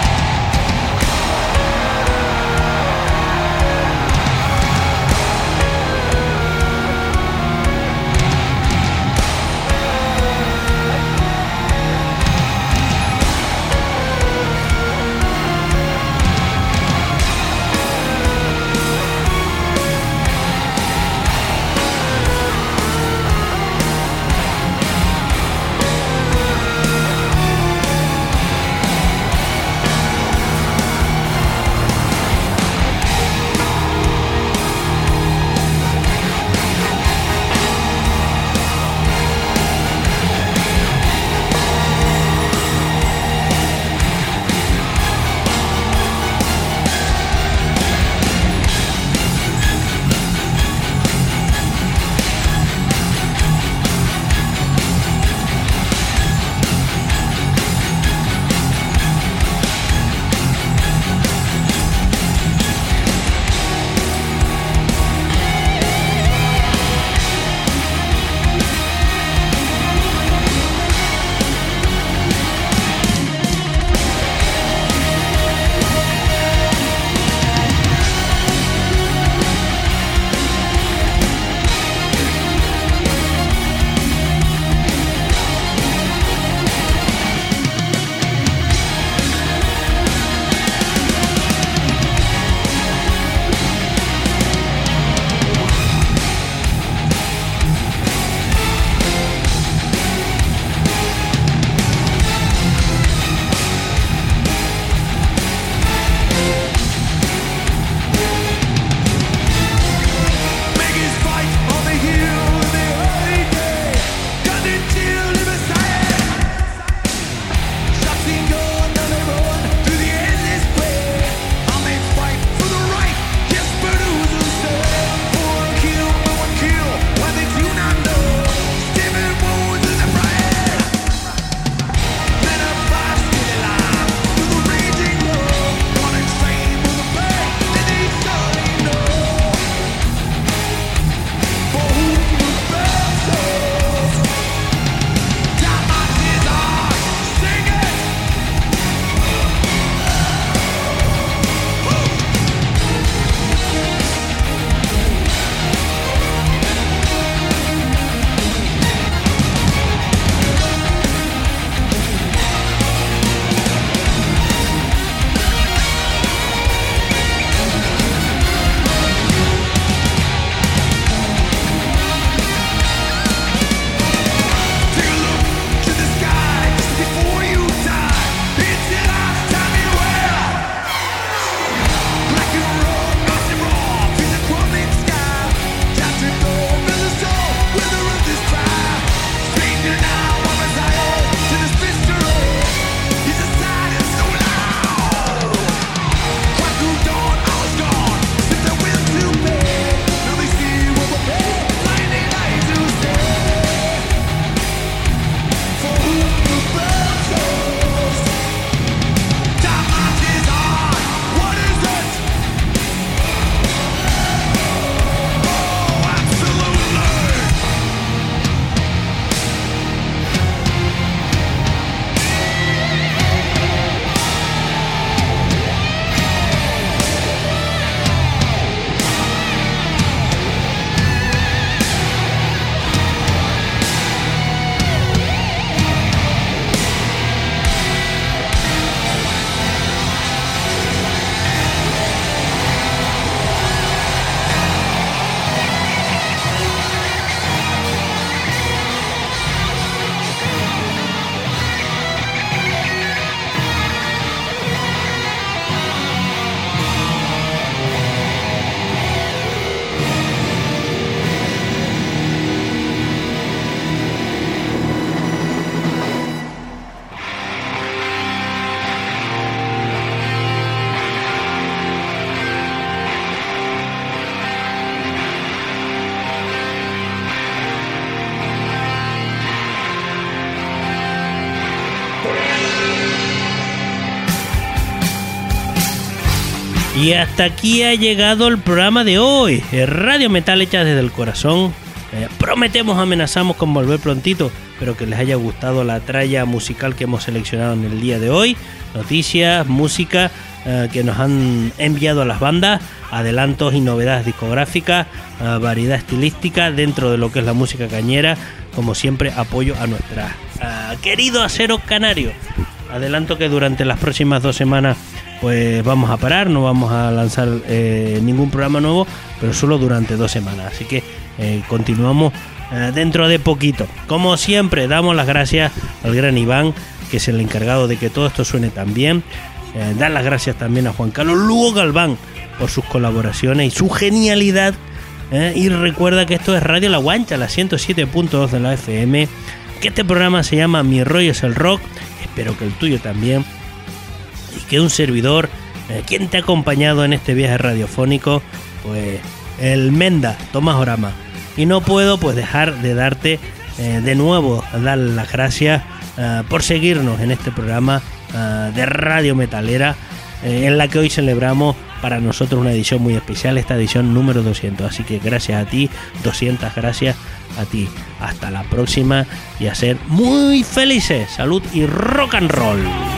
Y hasta aquí ha llegado el programa de hoy. Radio Metal hecha desde el corazón. Eh, prometemos, amenazamos con volver prontito. Espero que les haya gustado la tralla musical que hemos seleccionado en el día de hoy. Noticias, música eh, que nos han enviado a las bandas, adelantos y novedades discográficas, eh, variedad estilística dentro de lo que es la música cañera. Como siempre, apoyo a nuestra uh, querido Acero Canario. Adelanto que durante las próximas dos semanas pues vamos a parar, no vamos a lanzar eh, ningún programa nuevo, pero solo durante dos semanas. Así que eh, continuamos eh, dentro de poquito. Como siempre, damos las gracias al gran Iván, que es el encargado de que todo esto suene tan bien. Eh, dar las gracias también a Juan Carlos Lugo Galván por sus colaboraciones y su genialidad. Eh, y recuerda que esto es Radio La Guancha, la ciento siete punto dos de la F M, que este programa se llama Mi Rollo es el Rock. Espero que el tuyo también. Y que un servidor, eh, quien te ha acompañado en este viaje radiofónico, pues el Menda, Tomás Orama. Y no puedo pues dejar de darte eh, de nuevo, dar las gracias eh, por seguirnos en este programa eh, de Radio Metalera, eh, en la que hoy celebramos para nosotros una edición muy especial, esta edición número doscientos. Así que gracias a ti, doscientas gracias a ti. Hasta la próxima y a ser muy felices. Salud y rock and roll.